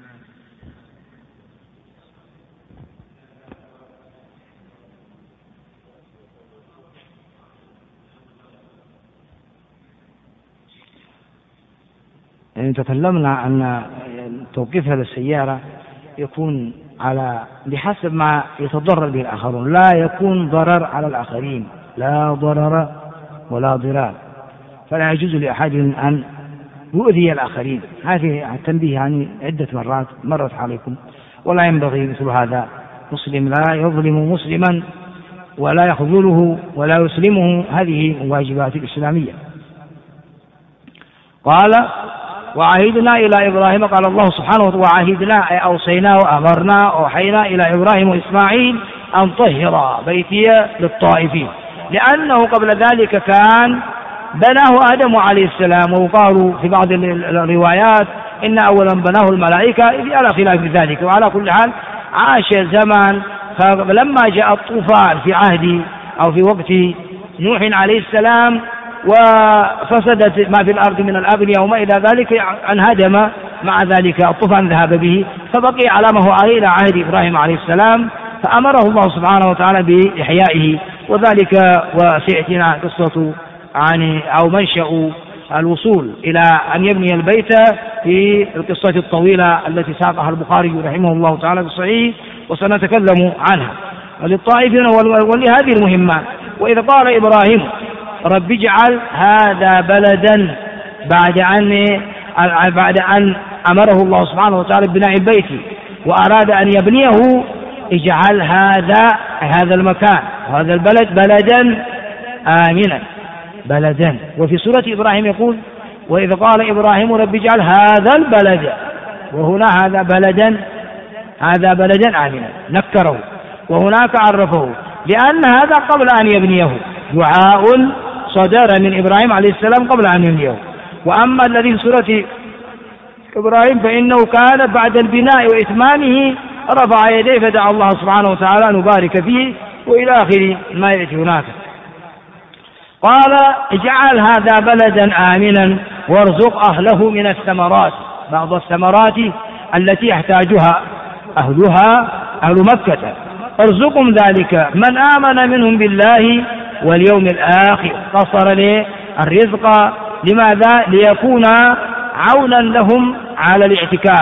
يعني تكلمنا عن توقيفها للسيارة يكون بحسب ما يتضرر به الآخرون، لا يكون ضرر على الآخرين، لا ضرر ولا ضرار، فلا يجوز لأحد أن يؤذي الآخرين. هذه التنبيه يعني عدة مرات مرت عليكم، ولا ينبغي مثل هذا. مسلم لا يظلم مسلما ولا يخذله ولا يسلمه، هذه واجبات الإسلامية. قال: وعهدنا إلى إبراهيم، قال الله سبحانه وتعالى: وعهدنا أي أوصينا وأمرنا وأوحينا إلى إبراهيم وإسماعيل أن طهر بيتي للطائفين، لأنه قبل ذلك كان بناه آدم عليه السلام، وقالوا في بعض الروايات إن أولا بناه الملائكة، على خلاف ذلك. وعلى كل حال عاش زمان، فلما جاء الطوفان في عهد أو في وقت نوح عليه السلام وفسدت ما في الأرض من الأبنية وما إلى ذلك، انهدم مع ذلك الطوفان ذهب به، فبقي على ما هو عليه إلى عهد إبراهيم عليه السلام، فأمره الله سبحانه وتعالى بإحيائه. وذلك وسيأتينا قصة أو منشأ الوصول إلى أن يبني البيت في القصة الطويلة التي ساقها البخاري رحمه الله تعالى بالصحيح، وسنتكلم عنها. وللطائفين ولهذه المهمة. وإذا قال إبراهيم: رب اجعل هذا بلدا، بعد أن أمره الله سبحانه وتعالى ببناء البيت وأراد أن يبنيه، اجعل هذا المكان وهذا البلد بلدا آمنا، بلدا. وفي سورة إبراهيم يقول: وإذا قال إبراهيم رب اجعل هذا البلد، وهنا هذا بلدا آمنا نكره، وهناك عرفه، لأن هذا قبل أن يبنيه، دعاء صدر من إبراهيم عليه السلام قبل أن يبنيه. وأما الذي في سورة إبراهيم فإنه كان بعد البناء وإتمامه رفع يديه فدعا الله سبحانه وتعالى أن يبارك فيه، وإلى آخر ما يأتي هناك. قال: اجعل هذا بلدا آمنا وارزق أهله من الثمرات، بعض الثمرات التي يحتاجها أهل مكة، ارزقهم ذلك من آمن منهم بالله واليوم الآخر. قصر الرزق لماذا؟ ليكون عونا لهم على الاعتكاف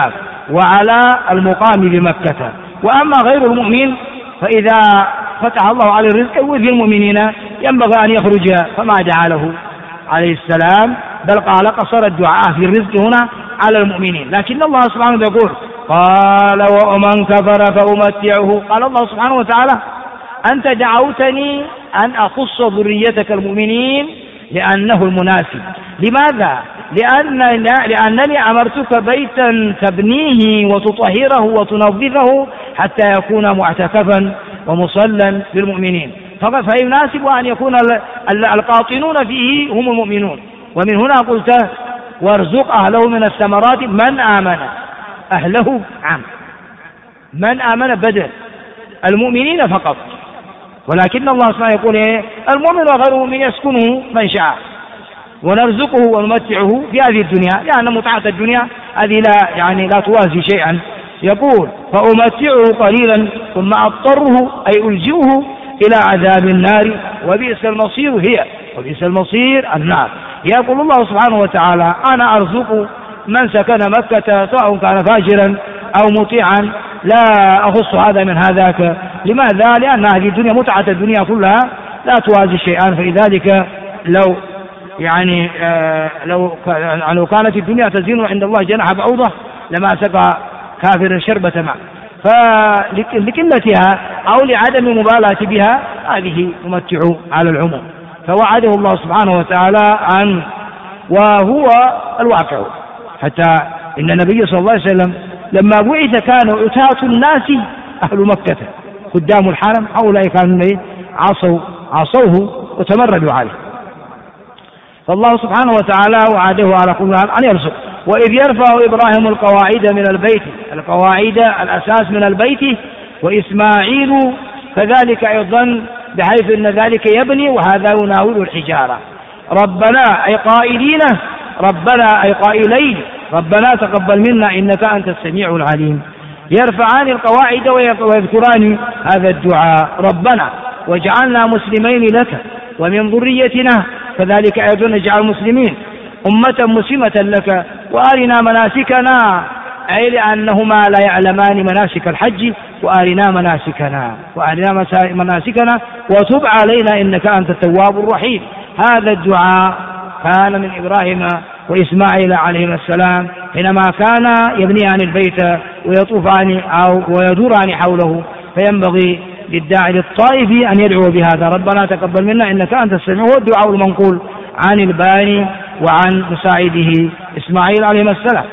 وعلى المقام بمكة. وأما غير المؤمن فإذا فتح الله عليه الرزق وفي المؤمنين ينبغي أن يخرج فما دعا له عليه السلام، بل قال قصر الدعاء في الرزق هنا على المؤمنين. لكن الله سبحانه وتعالى يقول قال ومن كفر فأمتعه. قال الله سبحانه وتعالى أنت دعوتني أن أخص ذريتك المؤمنين لأنه المناسب. لماذا؟ لأنني أمرتك بيتا تبنيه وتطهره وتنظفه حتى يكون معتكفا ومصلى للمؤمنين، فيناسب أن يكون القاطنون فيه هم المؤمنون. ومن هنا قلت وارزق أهله من الثمرات من آمن. أهله عام، من آمن بدل المؤمنين فقط، ولكن الله سبحانه يقول المؤمن وغير المؤمن يسكنه من شاء ونرزقه ونمتعه في هذه الدنيا، لأن متعة الدنيا هذه لا توازي شيئا. يقول فأمتعه قليلا ثم أضطره أي ألجئه إلى عذاب النار وبئس المصير وبئس المصير النار. يقول الله سبحانه وتعالى أنا أرزق من سكن مكة سواء كان فاجرا أو مطيعا، لا أخص هذا من هذاك. لماذا؟ لأن هذه الدنيا متعة الدنيا كلها لا توازي شيئا. فلذلك لو كانت الدنيا تزين عند الله جناح بعوضة لما سقى كافر شربة ماء، فلقلتها أو لعدم مبالاة بها هذه تمتع على العموم. فوعده الله سبحانه وتعالى عنه وهو الواقع. حتى إن النبي صلى الله عليه وسلم لما بعث كانوا عتاة الناس أهل مكة قدام الحرم، هؤلاء كانوا عصوه وتمردوا عليه. فالله سبحانه وتعالى وعده على كل حال أن يرزق. وإذ يرفع إبراهيم القواعد من البيت، القواعد الأساس من البيت، وإسماعيل كذلك أيضا بحيث أن ذلك يبني وهذا يناول الحجارة. ربنا أي قائلين، ربنا أي قائلين ربنا تقبل منا إنك أنت السميع العليم. يرفعان القواعد ويذكران هذا الدعاء ربنا وجعلنا مسلمين لك ومن ذريتنا كذلك أيضا نجعل مسلمين أمة مسلمة لك وأرنا مناسكنا، أي لأنهما لا يعلمان مناسك الحج وأرنا مناسكنا وتب علينا إنك أنت التواب الرحيم. هذا الدعاء كان من إبراهيم وإسماعيل عليهما السلام حينما كان يبنيان البيت ويطوفان أو ويدوران حوله. فينبغي للداعي للطائف أن يدعو بهذا ربنا تقبل منا إنك أنت السميع. هو الدعاء المنقول عن الباني وعن مساعده إسماعيل عليه السلام.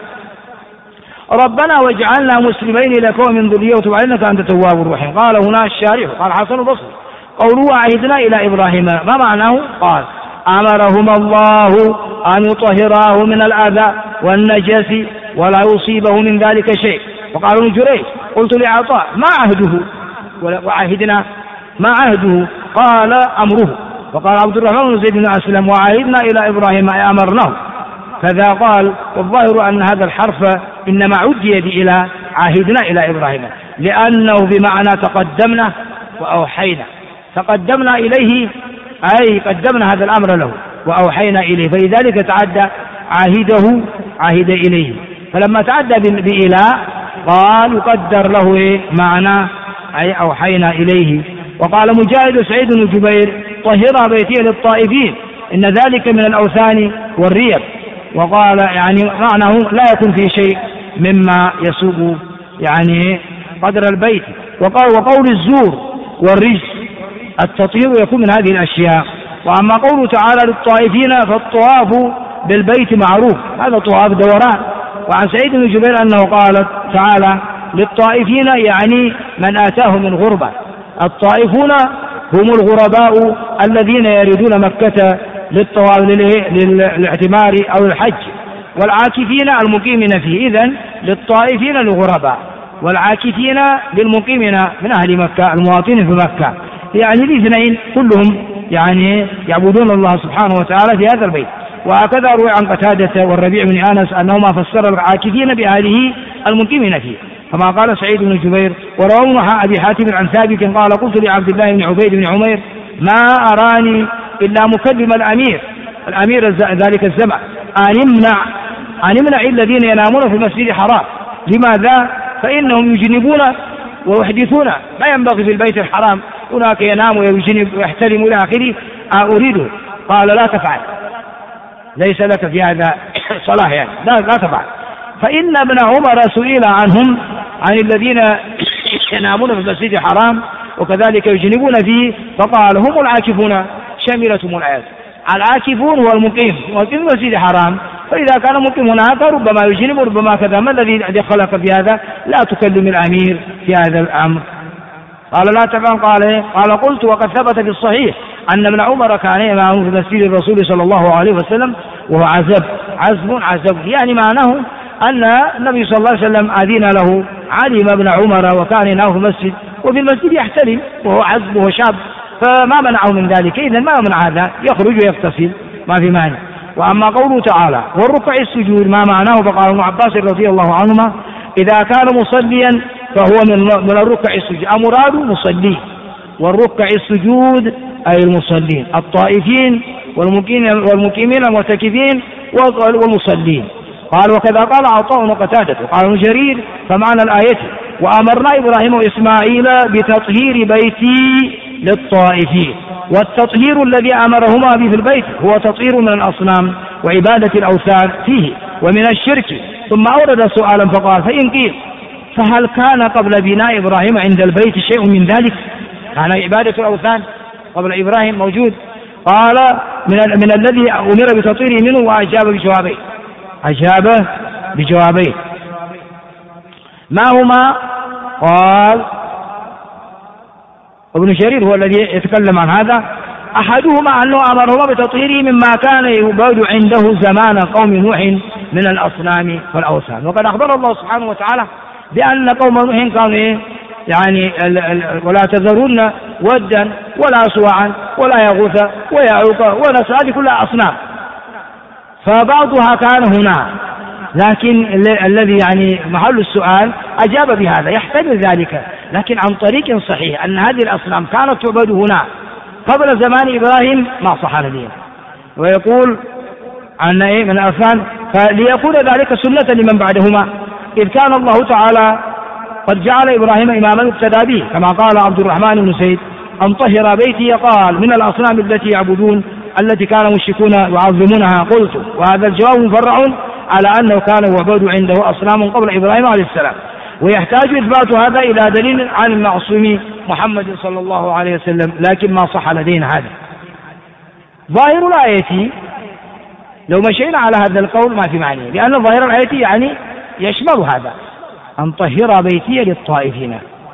ربنا واجعلنا مسلمين لك ومن ذريتنا وإنك أنت التواب الرحيم. قال هنا الشارح قال حسن البصري قوله عهدنا إلى إبراهيم ما معناه؟ قال أمرهما الله أن يطهراه من الأذى والنجس ولا يصيبه من ذلك شيء. وقال ابن جريج قلت لعطاء ما عهده وعهدنا ما عهده؟ قال أمره. وقال عبد الرحمن بن زيد بن أسلم وعهدنا إلى إبراهيم أي أمرناه كذا. قال والظاهر أن هذا الحرف إنما عدي إلى عهدنا إلى إبراهيم لأنه بمعنى تقدمنا وأوحينا، تقدمنا إليه أي قدمنا هذا الأمر له وأوحينا إليه، فلذلك تعدى عهد إليه. فلما تعدى بإله قال يقدر له معنى أي أوحينا إليه. وقال مجاهد سعيد بن جبير طهر بيتي للطائفين إن ذلك من الأوثان والريب. وقال معناه لا يكون في شيء مما يسوق قدر البيت. وقول الزور والرجس التطهير يكون من هذه الأشياء. وأما قوله تعالى للطائفين فالطواف بالبيت معروف، هذا طواف دوران. وعن سعيد بن جبير أنه قال تعالى للطائفين من آتاه من غربة. الطائفون هم الغرباء الذين يريدون مكة للطواف للاعتمار أو الحج، والعاكفين المقيمين فيه. إذن للطائفين الغرباء والعاكفين للمقيمين من أهل مكة المواطنين في مكة، الاثنين كلهم يعبدون الله سبحانه وتعالى في هذا البيت. وهكذا روي عن قتادة والربيع بن أنس أنهما فسر العاكفين بأهله المقيمين فيه كما قال سعيد بن جبير. وروى أبي حاتم عن ثابت قال قلت لعبد الله بن عبيد بن عمير ما أراني إلا مكلم الأمير ذلك الزمن أن يمنع الذين ينامون في المسجد الحرام لماذا؟ فإنهم يجنبون ويحدثون، ما ينبغي في البيت الحرام هناك ينام ويجنب ويحترم إلى آخره. أريده، قال لا تفعل، ليس لك في هذا صلاح، يعني لا تفعل. فإن ابن عمر سئل عنهم، عن الذين ينامون في المسجد الحرام وكذلك يجنبون فيه، فقال هم العاكفون، شملتهم الآيات. العاكفون هو المقيم في المسجد الحرام، فإذا كان مقيم هناك ربما يجنب ربما كذا، ما الذي دخلك في هذا؟ لا تكلم الأمير في هذا الأمر. قال لا تفعل. قال قلت وقد ثبت في الصحيح أن ابن عمر كان ينام في مسجد الرسول صلى الله عليه وسلم وهو عزب، يعني معناه أن النبي صلى الله عليه وسلم أذن له، علم ابن عمر وكان ينام في المسجد، وفي المسجد يحترم وهو عزب وهو شاب، فما منعه من ذلك. إذن ما منع هذا، يخرج ويغتسل ما في مانع. وأما قوله تعالى والركع السجود ما معناه، فقال ابن عباس رضي الله عنهما إذا كان مصليا فهو من الركع السجود، أمراد مصلي، والركع السجود أي المصلين الطائفين والمقيمين المعتكفين والمصلين. قال وكذا قال عطاء وقتادة. وقال ابن جرير فمعنى الآية وأمرنا إبراهيم وإسماعيل بتطهير بيتي للطائفين، والتطهير الذي أمرهما به في البيت هو تطهير من الأصنام وعبادة الأوثان فيه ومن الشرك. ثم أورد سؤالا فقال فإن قيل فهل كان قبل بناء إبراهيم عند البيت شيء من ذلك؟ كان عبادة الأوثان قبل إبراهيم موجود؟ قال من الذي أمر بتطهيره منه، وأجاب بجوابين. ما هما؟ قال ابن جرير هو الذي يتكلم عن هذا. أحدهما أنه أمرهما بتطهيره مما كان يعبد عنده زمان قوم نوح من الأصنام والأوثان. وقد أخبر الله سبحانه وتعالى بأن قوم نوح كانوا يعني ولا تذرون ودا ولا سواعا ولا يغوث ويعوق ونسر، هذه كلها أصنام، فبعضها كان هنا، لكن الذي يعني محل السؤال أجاب بهذا يحتمل ذلك، لكن عن طريق صحيح أن هذه الأصنام كانت تعبد هنا قبل زمان إبراهيم ما صح لديه. ويقول عن من الأصنام فليكون ذلك سنة لمن بعدهما، إذ كان الله تعالى قد جعل إبراهيم إماما يقتدى به، كما قال عبد الرحمن بن زيد أن طهر بيتي، قال من الأصنام التي يعبدون التي كان المشركون يعظمونها. قلت وهذا الجواب مفرع على أنه كان يعبد عنده أصنام قبل إبراهيم عليه السلام، ويحتاج إثبات هذا إلى دليل عن المعصوم محمد صلى الله عليه وسلم، لكن ما صح لدينا هذا. ظاهر الآية لو مشينا على هذا القول ما في معنى، لأن ظاهر الآية يعني يشمل هذا أن طهر بيتي للطائفين،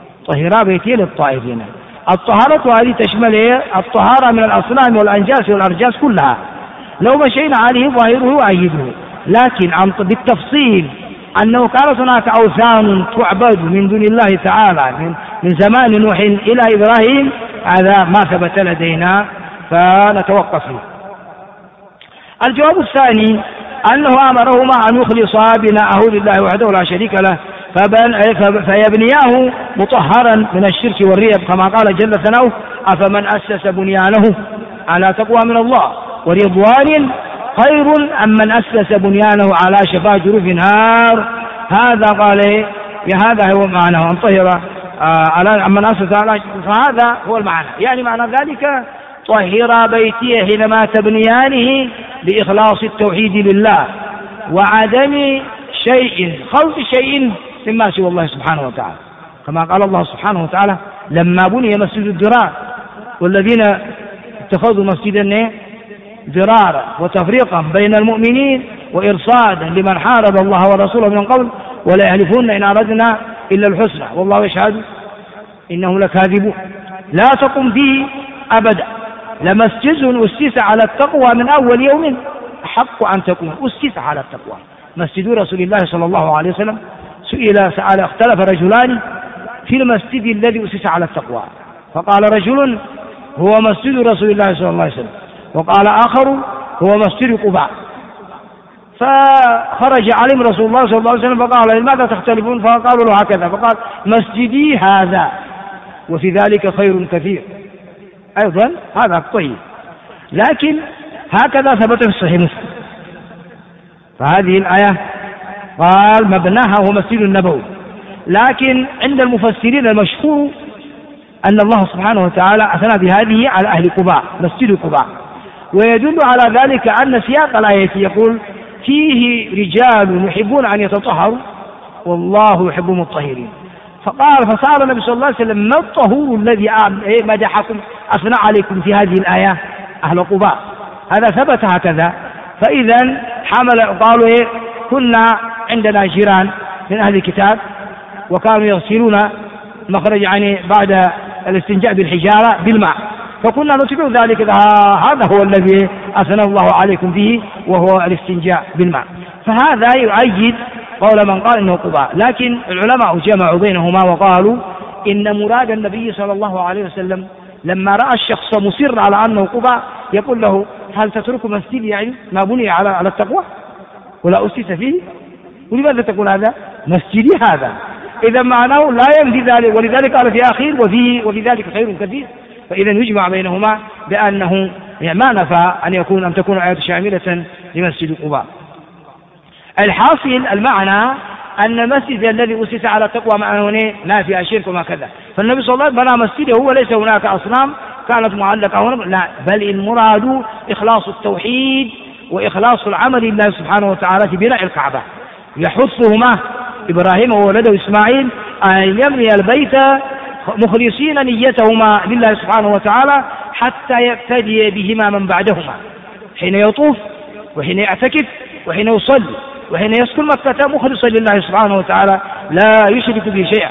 الطهارة هذه تشمل الطهارة من الأصنام والأنجاس والأرجاس كلها، لو مشينا عليه ظاهره وأيده. لكن بالتفصيل أنه كانت هناك أوثان تعبد من دون الله تعالى من زمان نوح إلى إبراهيم، هذا ما ثبت لدينا فنتوقف فيه. الجواب الثاني أنه أمرهما أن يخلصا بناءه لله وحده لا شريك له، فيبنياه مطهرا من الشرك والريب، كما قال جل ثناؤه أفمن أسس بنيانه على تقوى من الله ورضوان خير أم من أسس بنيانه على شفا جرف نار. هذا قال هذا هو معنى أن طهر على من أسس على، فهذا هو المعنى، يعني معنى ذلك طهر بيتي حينما تبنيانه بإخلاص التوحيد لله وعدم خلط شيء مما سوى الله سبحانه وتعالى، كما قال الله سبحانه وتعالى لما بني مسجد الضرار والذين اتخذوا مسجدا ضرارا وتفريقا بين المؤمنين وإرصادا لمن حارب الله ورسوله من قبل ولا يحلفون إن أردنا إلا الحسنى والله يشهد إنه لكاذب. لا تقم فيه أبدا، لمسجد أسس على التقوى من أول يوم أحق أن تكون أسس على التقوى. مسجد رسول الله صلى الله عليه وسلم اختلف رجلان في المسجد الذي أسس على التقوى، فقال رجل هو مسجد رسول الله صلى الله عليه وسلم، وقال آخر هو مسجد قباء. فخرج عليهم رسول الله صلى الله عليه وسلم فقال لماذا تختلفون؟ فقالوا له هكذا، فقال مسجدي هذا وفي ذلك خير كثير، أيضا هذا طيب، لكن هكذا ثبت في الصحيح مسلم. فهذه الآية قال مبناها هو مسجد النبوي. لكن عند المفسرين المشهور أن الله سبحانه وتعالى أثنى بهذه على أهل قباء، مسجد قباء. ويدل على ذلك أن سياق الآية يقول فيه رجال يحبون أن يتطهروا والله يحب المطهرين. فصار النبي صلى الله عليه وسلم ما الطهور الذي مدحكم أثنى عليكم في هذه الآية أهل قباء؟ هذا ثبت هكذا. فإذا قالوا كنا عندنا جيران من أهل الكتاب وكانوا يغسلون مخرج يعني بعد الاستنجاء بالحجارة بالماء، فكنا نتبع ذلك. هذا هو الذي أثنى الله عليكم به وهو الاستنجاء بالماء. فهذا يؤيد قول من قال إنه قباء. لكن العلماء جمعوا بينهما وقالوا إن مراد النبي صلى الله عليه وسلم لما رأى الشخص مصر على أنه قباء يقول له هل تترك مسجد يعني ما بني على التقوى ولا أسس فيه؟ ولماذا تقول هذا مسجدي هذا؟ إذا معناه لا ينفي ذلك، ولذلك قال في آخر وفي ذلك خير كثير. فإذا يجمع بينهما بأنه ما نفى أن تكون آية شاملة لمسجد قباء. الحاصل المعنى أن المسجد الذي أسس على التقوى معناه نافي الشرك وما كذا. فالنبي صلى الله عليه وسلم بنى مسجده وليس هناك أصنام كانت معلقة هنا، لا، بل المراد إخلاص التوحيد وإخلاص العمل لله سبحانه وتعالى في بناء الكعبة. يحثهما إبراهيم وولده إسماعيل أن يبني البيت مخلصين نيتهما لله سبحانه وتعالى حتى يقتدي بهما من بعدهما حين يطوف وحين يعتكف وحين يصلي وحين يسكن مكة مخلصا لله سبحانه وتعالى لا يشرك به شيئا.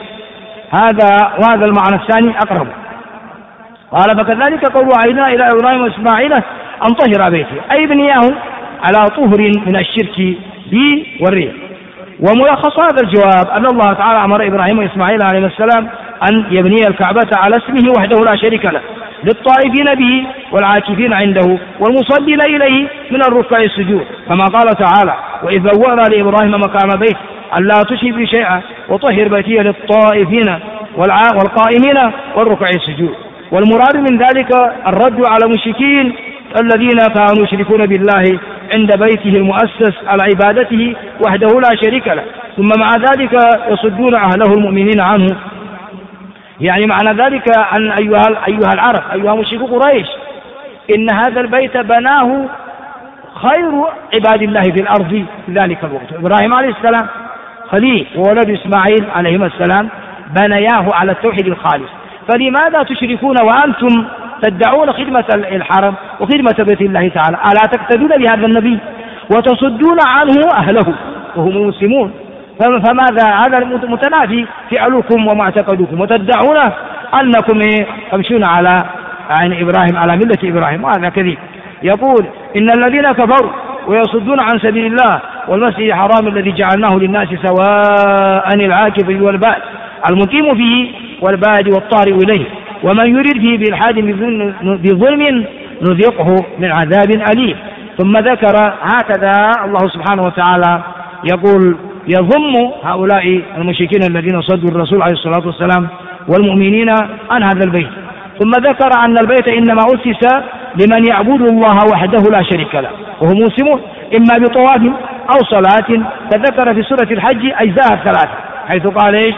وهذا المعنى الثاني أقرب. قال فكذلك قول وعينا إلى إبراهيم وإسماعيل أن طهر بيته، أي بنياه على طهر من الشرك به والريح. وملخص هذا الجواب أن الله تعالى أمر إبراهيم وإسماعيل عليه السلام أن يبني الكعبة على اسمه وحده لا شريك له للطائفين به والعاكفين عنده والمصلين إليه من الركع السجود، كما قال تعالى وإذ بوأنا لإبراهيم مكان بيت ألا تشرك بي شيئا وطهر بيتي للطائفين والقائمين والركع السجود. والمراد من ذلك الرد على المشركين الذين كانوا يشركون بالله عند بيته المؤسس على عبادته وحده لا شريك له، ثم مع ذلك يصدون أهله المؤمنين عنه. يعني معنى ذلك أن أيها العرب أيها مشركو قريش إن هذا البيت بناه خير عباد الله في الأرض في ذلك الوقت. إبراهيم عليه السلام خليل وولد إسماعيل عليهما السلام بنياه على التوحيد الخالص، فلماذا تشركون وأنتم تدعون خدمة الحرم وخدمة بيت الله تعالى؟ ألا تقتدون بهذا النبي وتصدون عنه أهله وهم المسلمون؟ فماذا هذا متنافي فعلكم ومعتقدكم وتدعون أنكم تمشون على إبراهيم على ملة إبراهيم، وهذا كذب. يقول إن الذين كفروا ويصدون عن سبيل الله والمسجد الحرام الذي جعلناه للناس سواء العاكف والباد المقيم فيه والباد والطارئ إليه ومن يرد فيه بالحاد بظلم نذيقه من عذاب أليم. ثم ذكر هكذا الله سبحانه وتعالى يقول يضم هؤلاء المشركين الذين صدوا الرسول عليه الصلاة والسلام والمؤمنين عن هذا البيت. ثم ذكر أن البيت إنما أسس لمن يعبد الله وحده لا شريك له وهم مسلمون إما بطواف أو صلاة. فذكر في سورة الحج أجزاء الثلاثة حيث قال إيش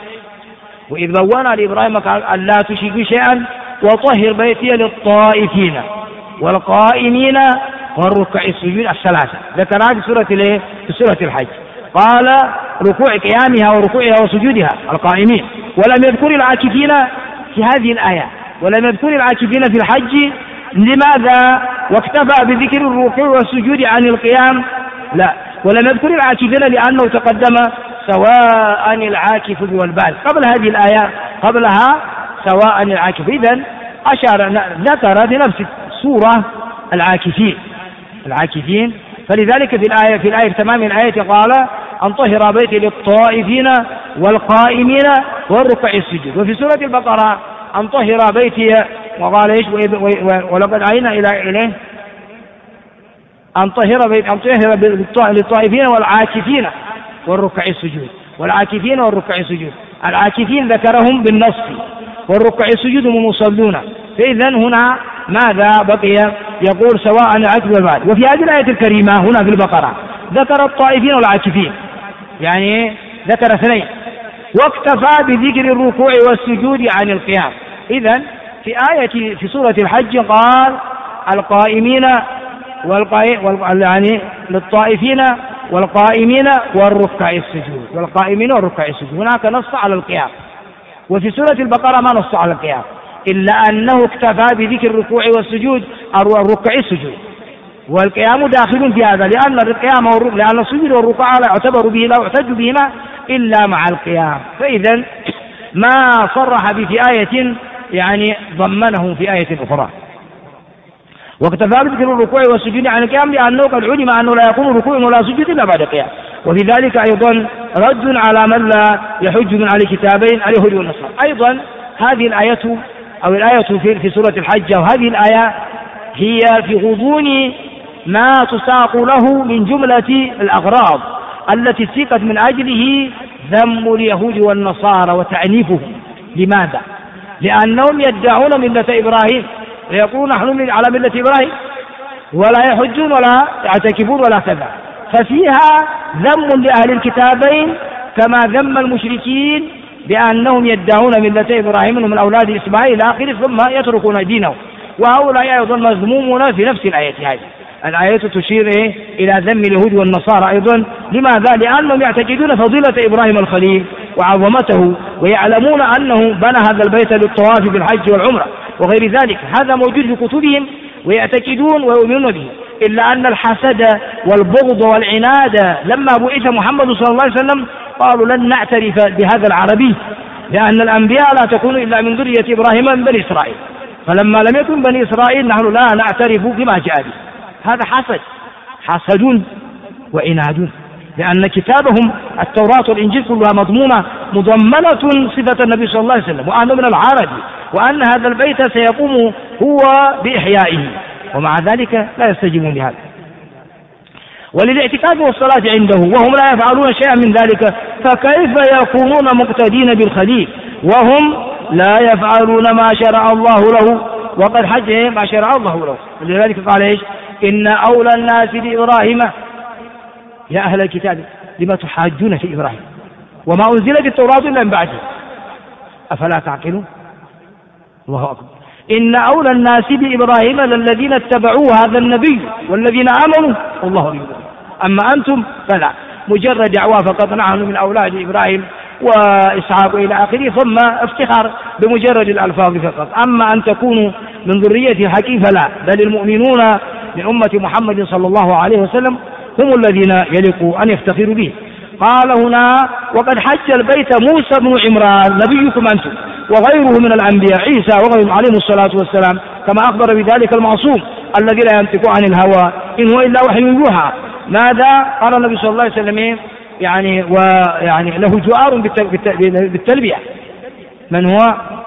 وإذ بوأنا لإبراهيم أن لا تشرك شيئا وطهر بيتي للطائفين والقائمين والركع السجود الثلاثة. ذكرها في سورة الحج. قال ركوع قيامها وركوعها وسجودها القائمين، ولم يذكر العاكفين في هذه الآية ولم يذكر العاكفين في الحج. لماذا؟ واكتفى بذكر الركوع والسجود عن القيام؟ لا، ولم يذكر العاكفين لأنه تقدم سواء العاكف والباد قبل هذه الآية قبلها سواء العاكف. إذن ذكر بنفس السورة العاكفين. فلذلك في الآية تمام الآية قال أن طهر بيتي للطائفين والقائمين والركع السجود. وفي سورة البقرة أن طهر بيتي وقال إيش ولقد عينا إليه أن طهر للطائفين والعاكفين والركع السجود. والعاكفين والركع السجود العاكفين ذكرهم بالنص والركع السجود هم مصلون. فإذن هنا ماذا بقي؟ يقول سواء العاكف والباد. وفي هذه الآية الكريمة هنا في البقرة ذكر الطائفين والعاكفين يعني ذكر اثنين، واكتفى بذكر الركوع والسجود عن القيام. إذن في سورة الحج قال القائمين يعني للطائفين والقائمين والركع السجود، والقائمين والركع السجود. هناك نص على القيام، وفي سورة البقرة ما نص على القيام، إلا أنه اكتفى بذكر الركوع والسجود الركع السجود، والقيام داخل في هذا، لأن السجود والركوع لا يعتبر به، لا يحتج بهما إلا مع القيام. فإذا ما صرح به في آية يعني ضمنه في آية أخرى. واكتفى بذكر الركوع والسجود عن القيام لأنه قد علم أنه لا يكون ركوع ولا سجود إلا بعد القيام. وفي ذلك أيضا رد على من لا يحج من على كتابين اليهود والنصارى. أيضا هذه الآية أو الآية في سورة الحج، وهذه الآية هي في غضون ما تساق له من جملة الأغراض التي سيقت من أجله ذم اليهود والنصارى وتعنيفهم. لماذا؟ لأنهم يدعون ملة إبراهيم ويقولون نحن على ملة إبراهيم، ولا يحجون ولا يعتكفون ولا كذا، ففيها ذم لأهل الكتابين كما ذم المشركين بأنهم يدعون ملة إبراهيم من أولاد إسماعيل إلى آخره ثم يتركون دينه. وهؤلاء أيضا مذمومون في نفس الآية هذه. الآية تشير إلى ذم اليهود والنصارى أيضا. لماذا؟ لأنهم يعتقدون فضيلة إبراهيم الخليل وعظمته، ويعلمون أنه بنى هذا البيت للطواف بالحج والعمرة وغير ذلك. هذا موجود في كتبهم ويعتقدون ويؤمنون به. إلا أن الحسد والبغض والعناد لما بعث محمد صلى الله عليه وسلم قالوا لن نعترف بهذا العربي، لأن الأنبياء لا تكون إلا من ذرية إبراهيم من بني إسرائيل، فلما لم يكن بني إسرائيل نحن لا نعترف بما جاء به. هذا حسد وعناد، لأن كتابهم التوراة والإنجيل كلها مضمنة صفة النبي صلى الله عليه وسلم، وأنه من العرب، وأن هذا البيت سيقوم هو بإحيائه، ومع ذلك لا يستجيبون لهذا. وللاعتكاف والصلاة عنده وهم لا يفعلون شيئا من ذلك، فكيف يكونون مقتدين بالخليل وهم لا يفعلون ما شرع الله له وقد حج ما شرع الله له؟ ولذلك قال إيش؟ إن أولى الناس بإبراهيم يا أهل الكتاب لما تحاجون في إبراهيم وما أنزلت التوراة إلا من بعده أفلا تعقلون؟ الله أكبر. إن أولى الناس بإبراهيم للذين اتبعوا هذا النبي والذين آمنوا والله يؤمن. أما أنتم فلا، مجرد دعوة فقط، نحن من أولاد إبراهيم وإسحاق إلى آخره، ثم افتخار بمجرد الألفاظ فقط. أما أن تكونوا من ذرية الحكيم فلا، بل المؤمنون من أمة محمد صلى الله عليه وسلم هم الذين يليق أن يفتخروا به. قال هنا وقد حج البيت موسى بن عمران نبيكم أنتم وغيره من الأنبياء عيسى وغيرهم عليهم الصلاة والسلام، كما أخبر بذلك المعصوم الذي لا ينطق عن الهوى إن هو إلا وحي يوحى. ماذا قال النبي صلى الله عليه وسلم؟ يعني له جوار بالتلبية، من هو؟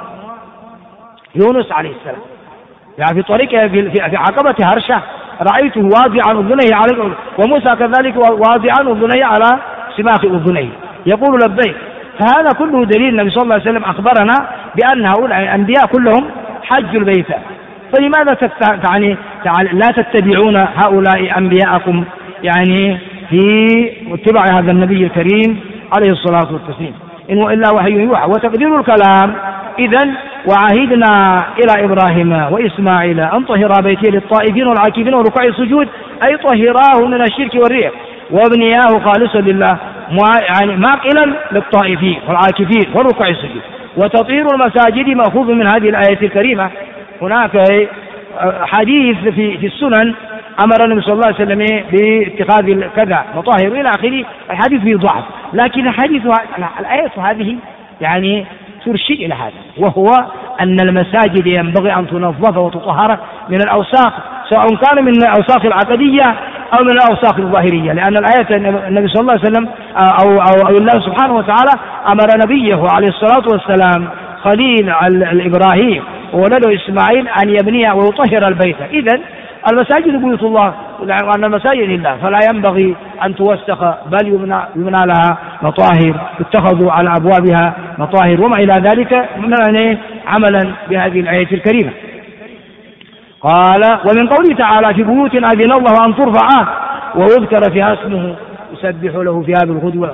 يونس عليه السلام، يعني في طريقه في عقبة هرشة رأيته واضعا أذنيه على، وموسى كذلك واضعا أذنيه على سماخ أذنيه يقول لبيك. فهذا كله دليل النبي صلى الله عليه وسلم أخبرنا بأن هؤلاء الأنبياء كلهم حجوا البيت. فلماذا لا تتبعون هؤلاء أنبياءكم يعني في اتباع هذا النبي الكريم عليه الصلاة والتسليم؟ إن هو إلا وحي يوحى. وتقدير الكلام إذن وعهدنا إلى إبراهيم وإسماعيل أن طهرا بيتي للطائفين والعاكفين وركع السجود، أي طهراه من الشرك والرياء وابنياه خالصا لله، يعني معقلا للطائفين والعاكفين وركع السجود. وتطهير المساجد مأخوذ من هذه الآية الكريمة. هناك حديث في السنن أمر النبي صلى الله عليه وسلم باتخاذ كذا مطاهر إلى آخره، الحديث فيه ضعف، لكن الآية هذه يعني ترشد إلى هذا، وهو أن المساجد ينبغي أن تنظف وتطهر من الأوساخ، سواء كان من الأوساخ العقدية أو من الأوساخ الظاهرية، لأن الآية النبي صلى الله عليه وسلم أو الله سبحانه وتعالى أمر نبيه عليه الصلاة والسلام خليل الإبراهيم وولده إسماعيل أن يبني ويطهر البيت. إذن المساجد بيوت الله، وأن المساجد لله، فلا ينبغي أن توسخ، بل يبنى لها مطاهر، اتخذوا على أبوابها مطاهر وما إلى ذلك من عملا بهذه الآية الكريمة. قال ومن قوله تعالى في بيوت أذن الله أن ترفع ويذكر فيها اسمه يسبح له فيها بالغدو والآصال.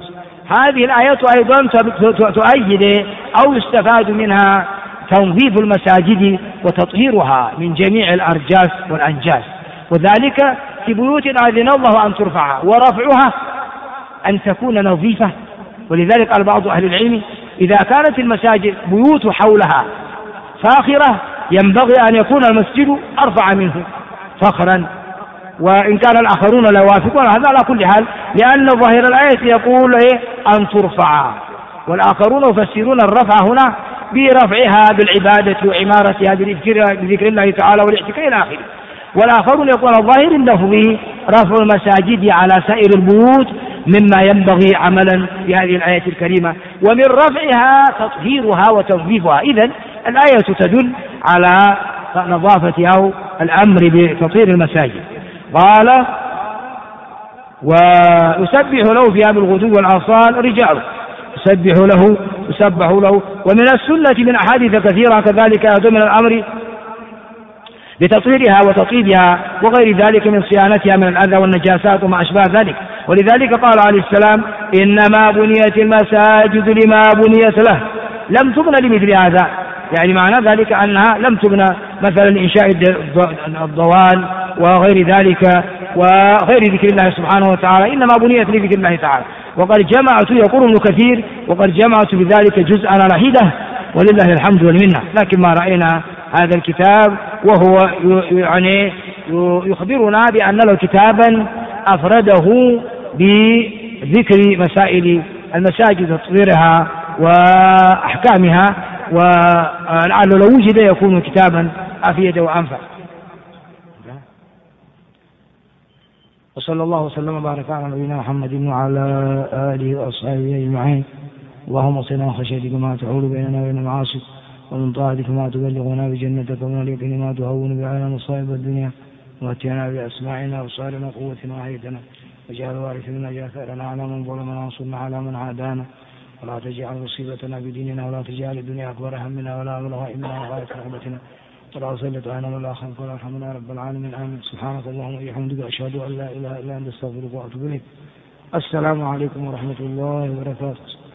هذه الآيات أيضا تؤيد أو يستفاد منها تنظيف المساجد وتطهيرها من جميع الأرجاس والأنجاس، وذلك في بيوت أذن الله أن ترفع، ورفعها أن تكون نظيفة. ولذلك قال بعض أهل العلم إذا كانت المساجد بيوت حولها فاخرة ينبغي أن يكون المسجد أرفع منه فخرا، وإن كان الآخرون لا يوافقون هذا على كل حال، لأن ظاهر الآية يقول أن ترفع، والآخرون يفسرون الرفع هنا برفعها بالعبادة وعمارتها بذكر الله تعالى والاعتكاف إلى آخره، والآخرون يقول الظاهر اللفظي رفع المساجد على سائر البيوت مما ينبغي عملا في هذه الآية الكريمة، ومن رفعها تطهيرها وتنظيفها. إذن الآية تدل على نظافة أو الأمر بتطهير المساجد. قال ويسبح له في هذا الغدو والآصال رجاله، يسبح له. ومن السنة من أحاديث كثيرة كذلك هذا من الأمر بتطهيرها وتطيبها وغير ذلك من صيانتها من الأذى والنجاسات وما أشبه ذلك. ولذلك قال عليه السلام إنما بنيت المساجد لما بنيت له، لم تبنى لمثل هذا، يعني معنى ذلك أنها لم تبنى مثلا لإنشاء الضوال وغير ذلك وغير ذكر الله سبحانه وتعالى، إنما بنيت لذكر الله تعالى. وقد جمعت يقول ابن كثير وقد جمعت بذلك جزءا على حدة ولله الحمد والمنة، لكن ما رأينا هذا الكتاب وهو يعني يخبرنا بأن له كتابا أفرده بذكر مسائل المساجد وتطهيرها وأحكامها، ولعل لو وجد يكون كتابا أفيد وأنفع. وصلى الله وسلم وبارك على نبينا محمد وعلى آله وأصحابه أجمعين. اللهم صل على خشيتك ما تحول بيننا وبين المعاصي، ومن طاعتك ما تبلغنا بجنتك، ومن اليقين ما تهون بعنا مصائب الدنيا، واتنا بأسماعنا وصالنا قوتنا وحيدنا، واجعل الوارث منا اجعل ثأرنا على من ظلمنا وانصرنا على من عادانا، ولا تجعل مصيبتنا بديننا، ولا تجعل الدنيا أكبر همنا ولا مبلغ علمنا وغاية رغبتنا، ولا تسلط علينا ولا خلق ولا ارحمنا يا رب العالمين. آمين. سبحانك اللهم وبحمدك أشهد أن لا إله إلا أنت أستغفرك وأتوب إليك. السلام عليكم ورحمة الله وبركاته.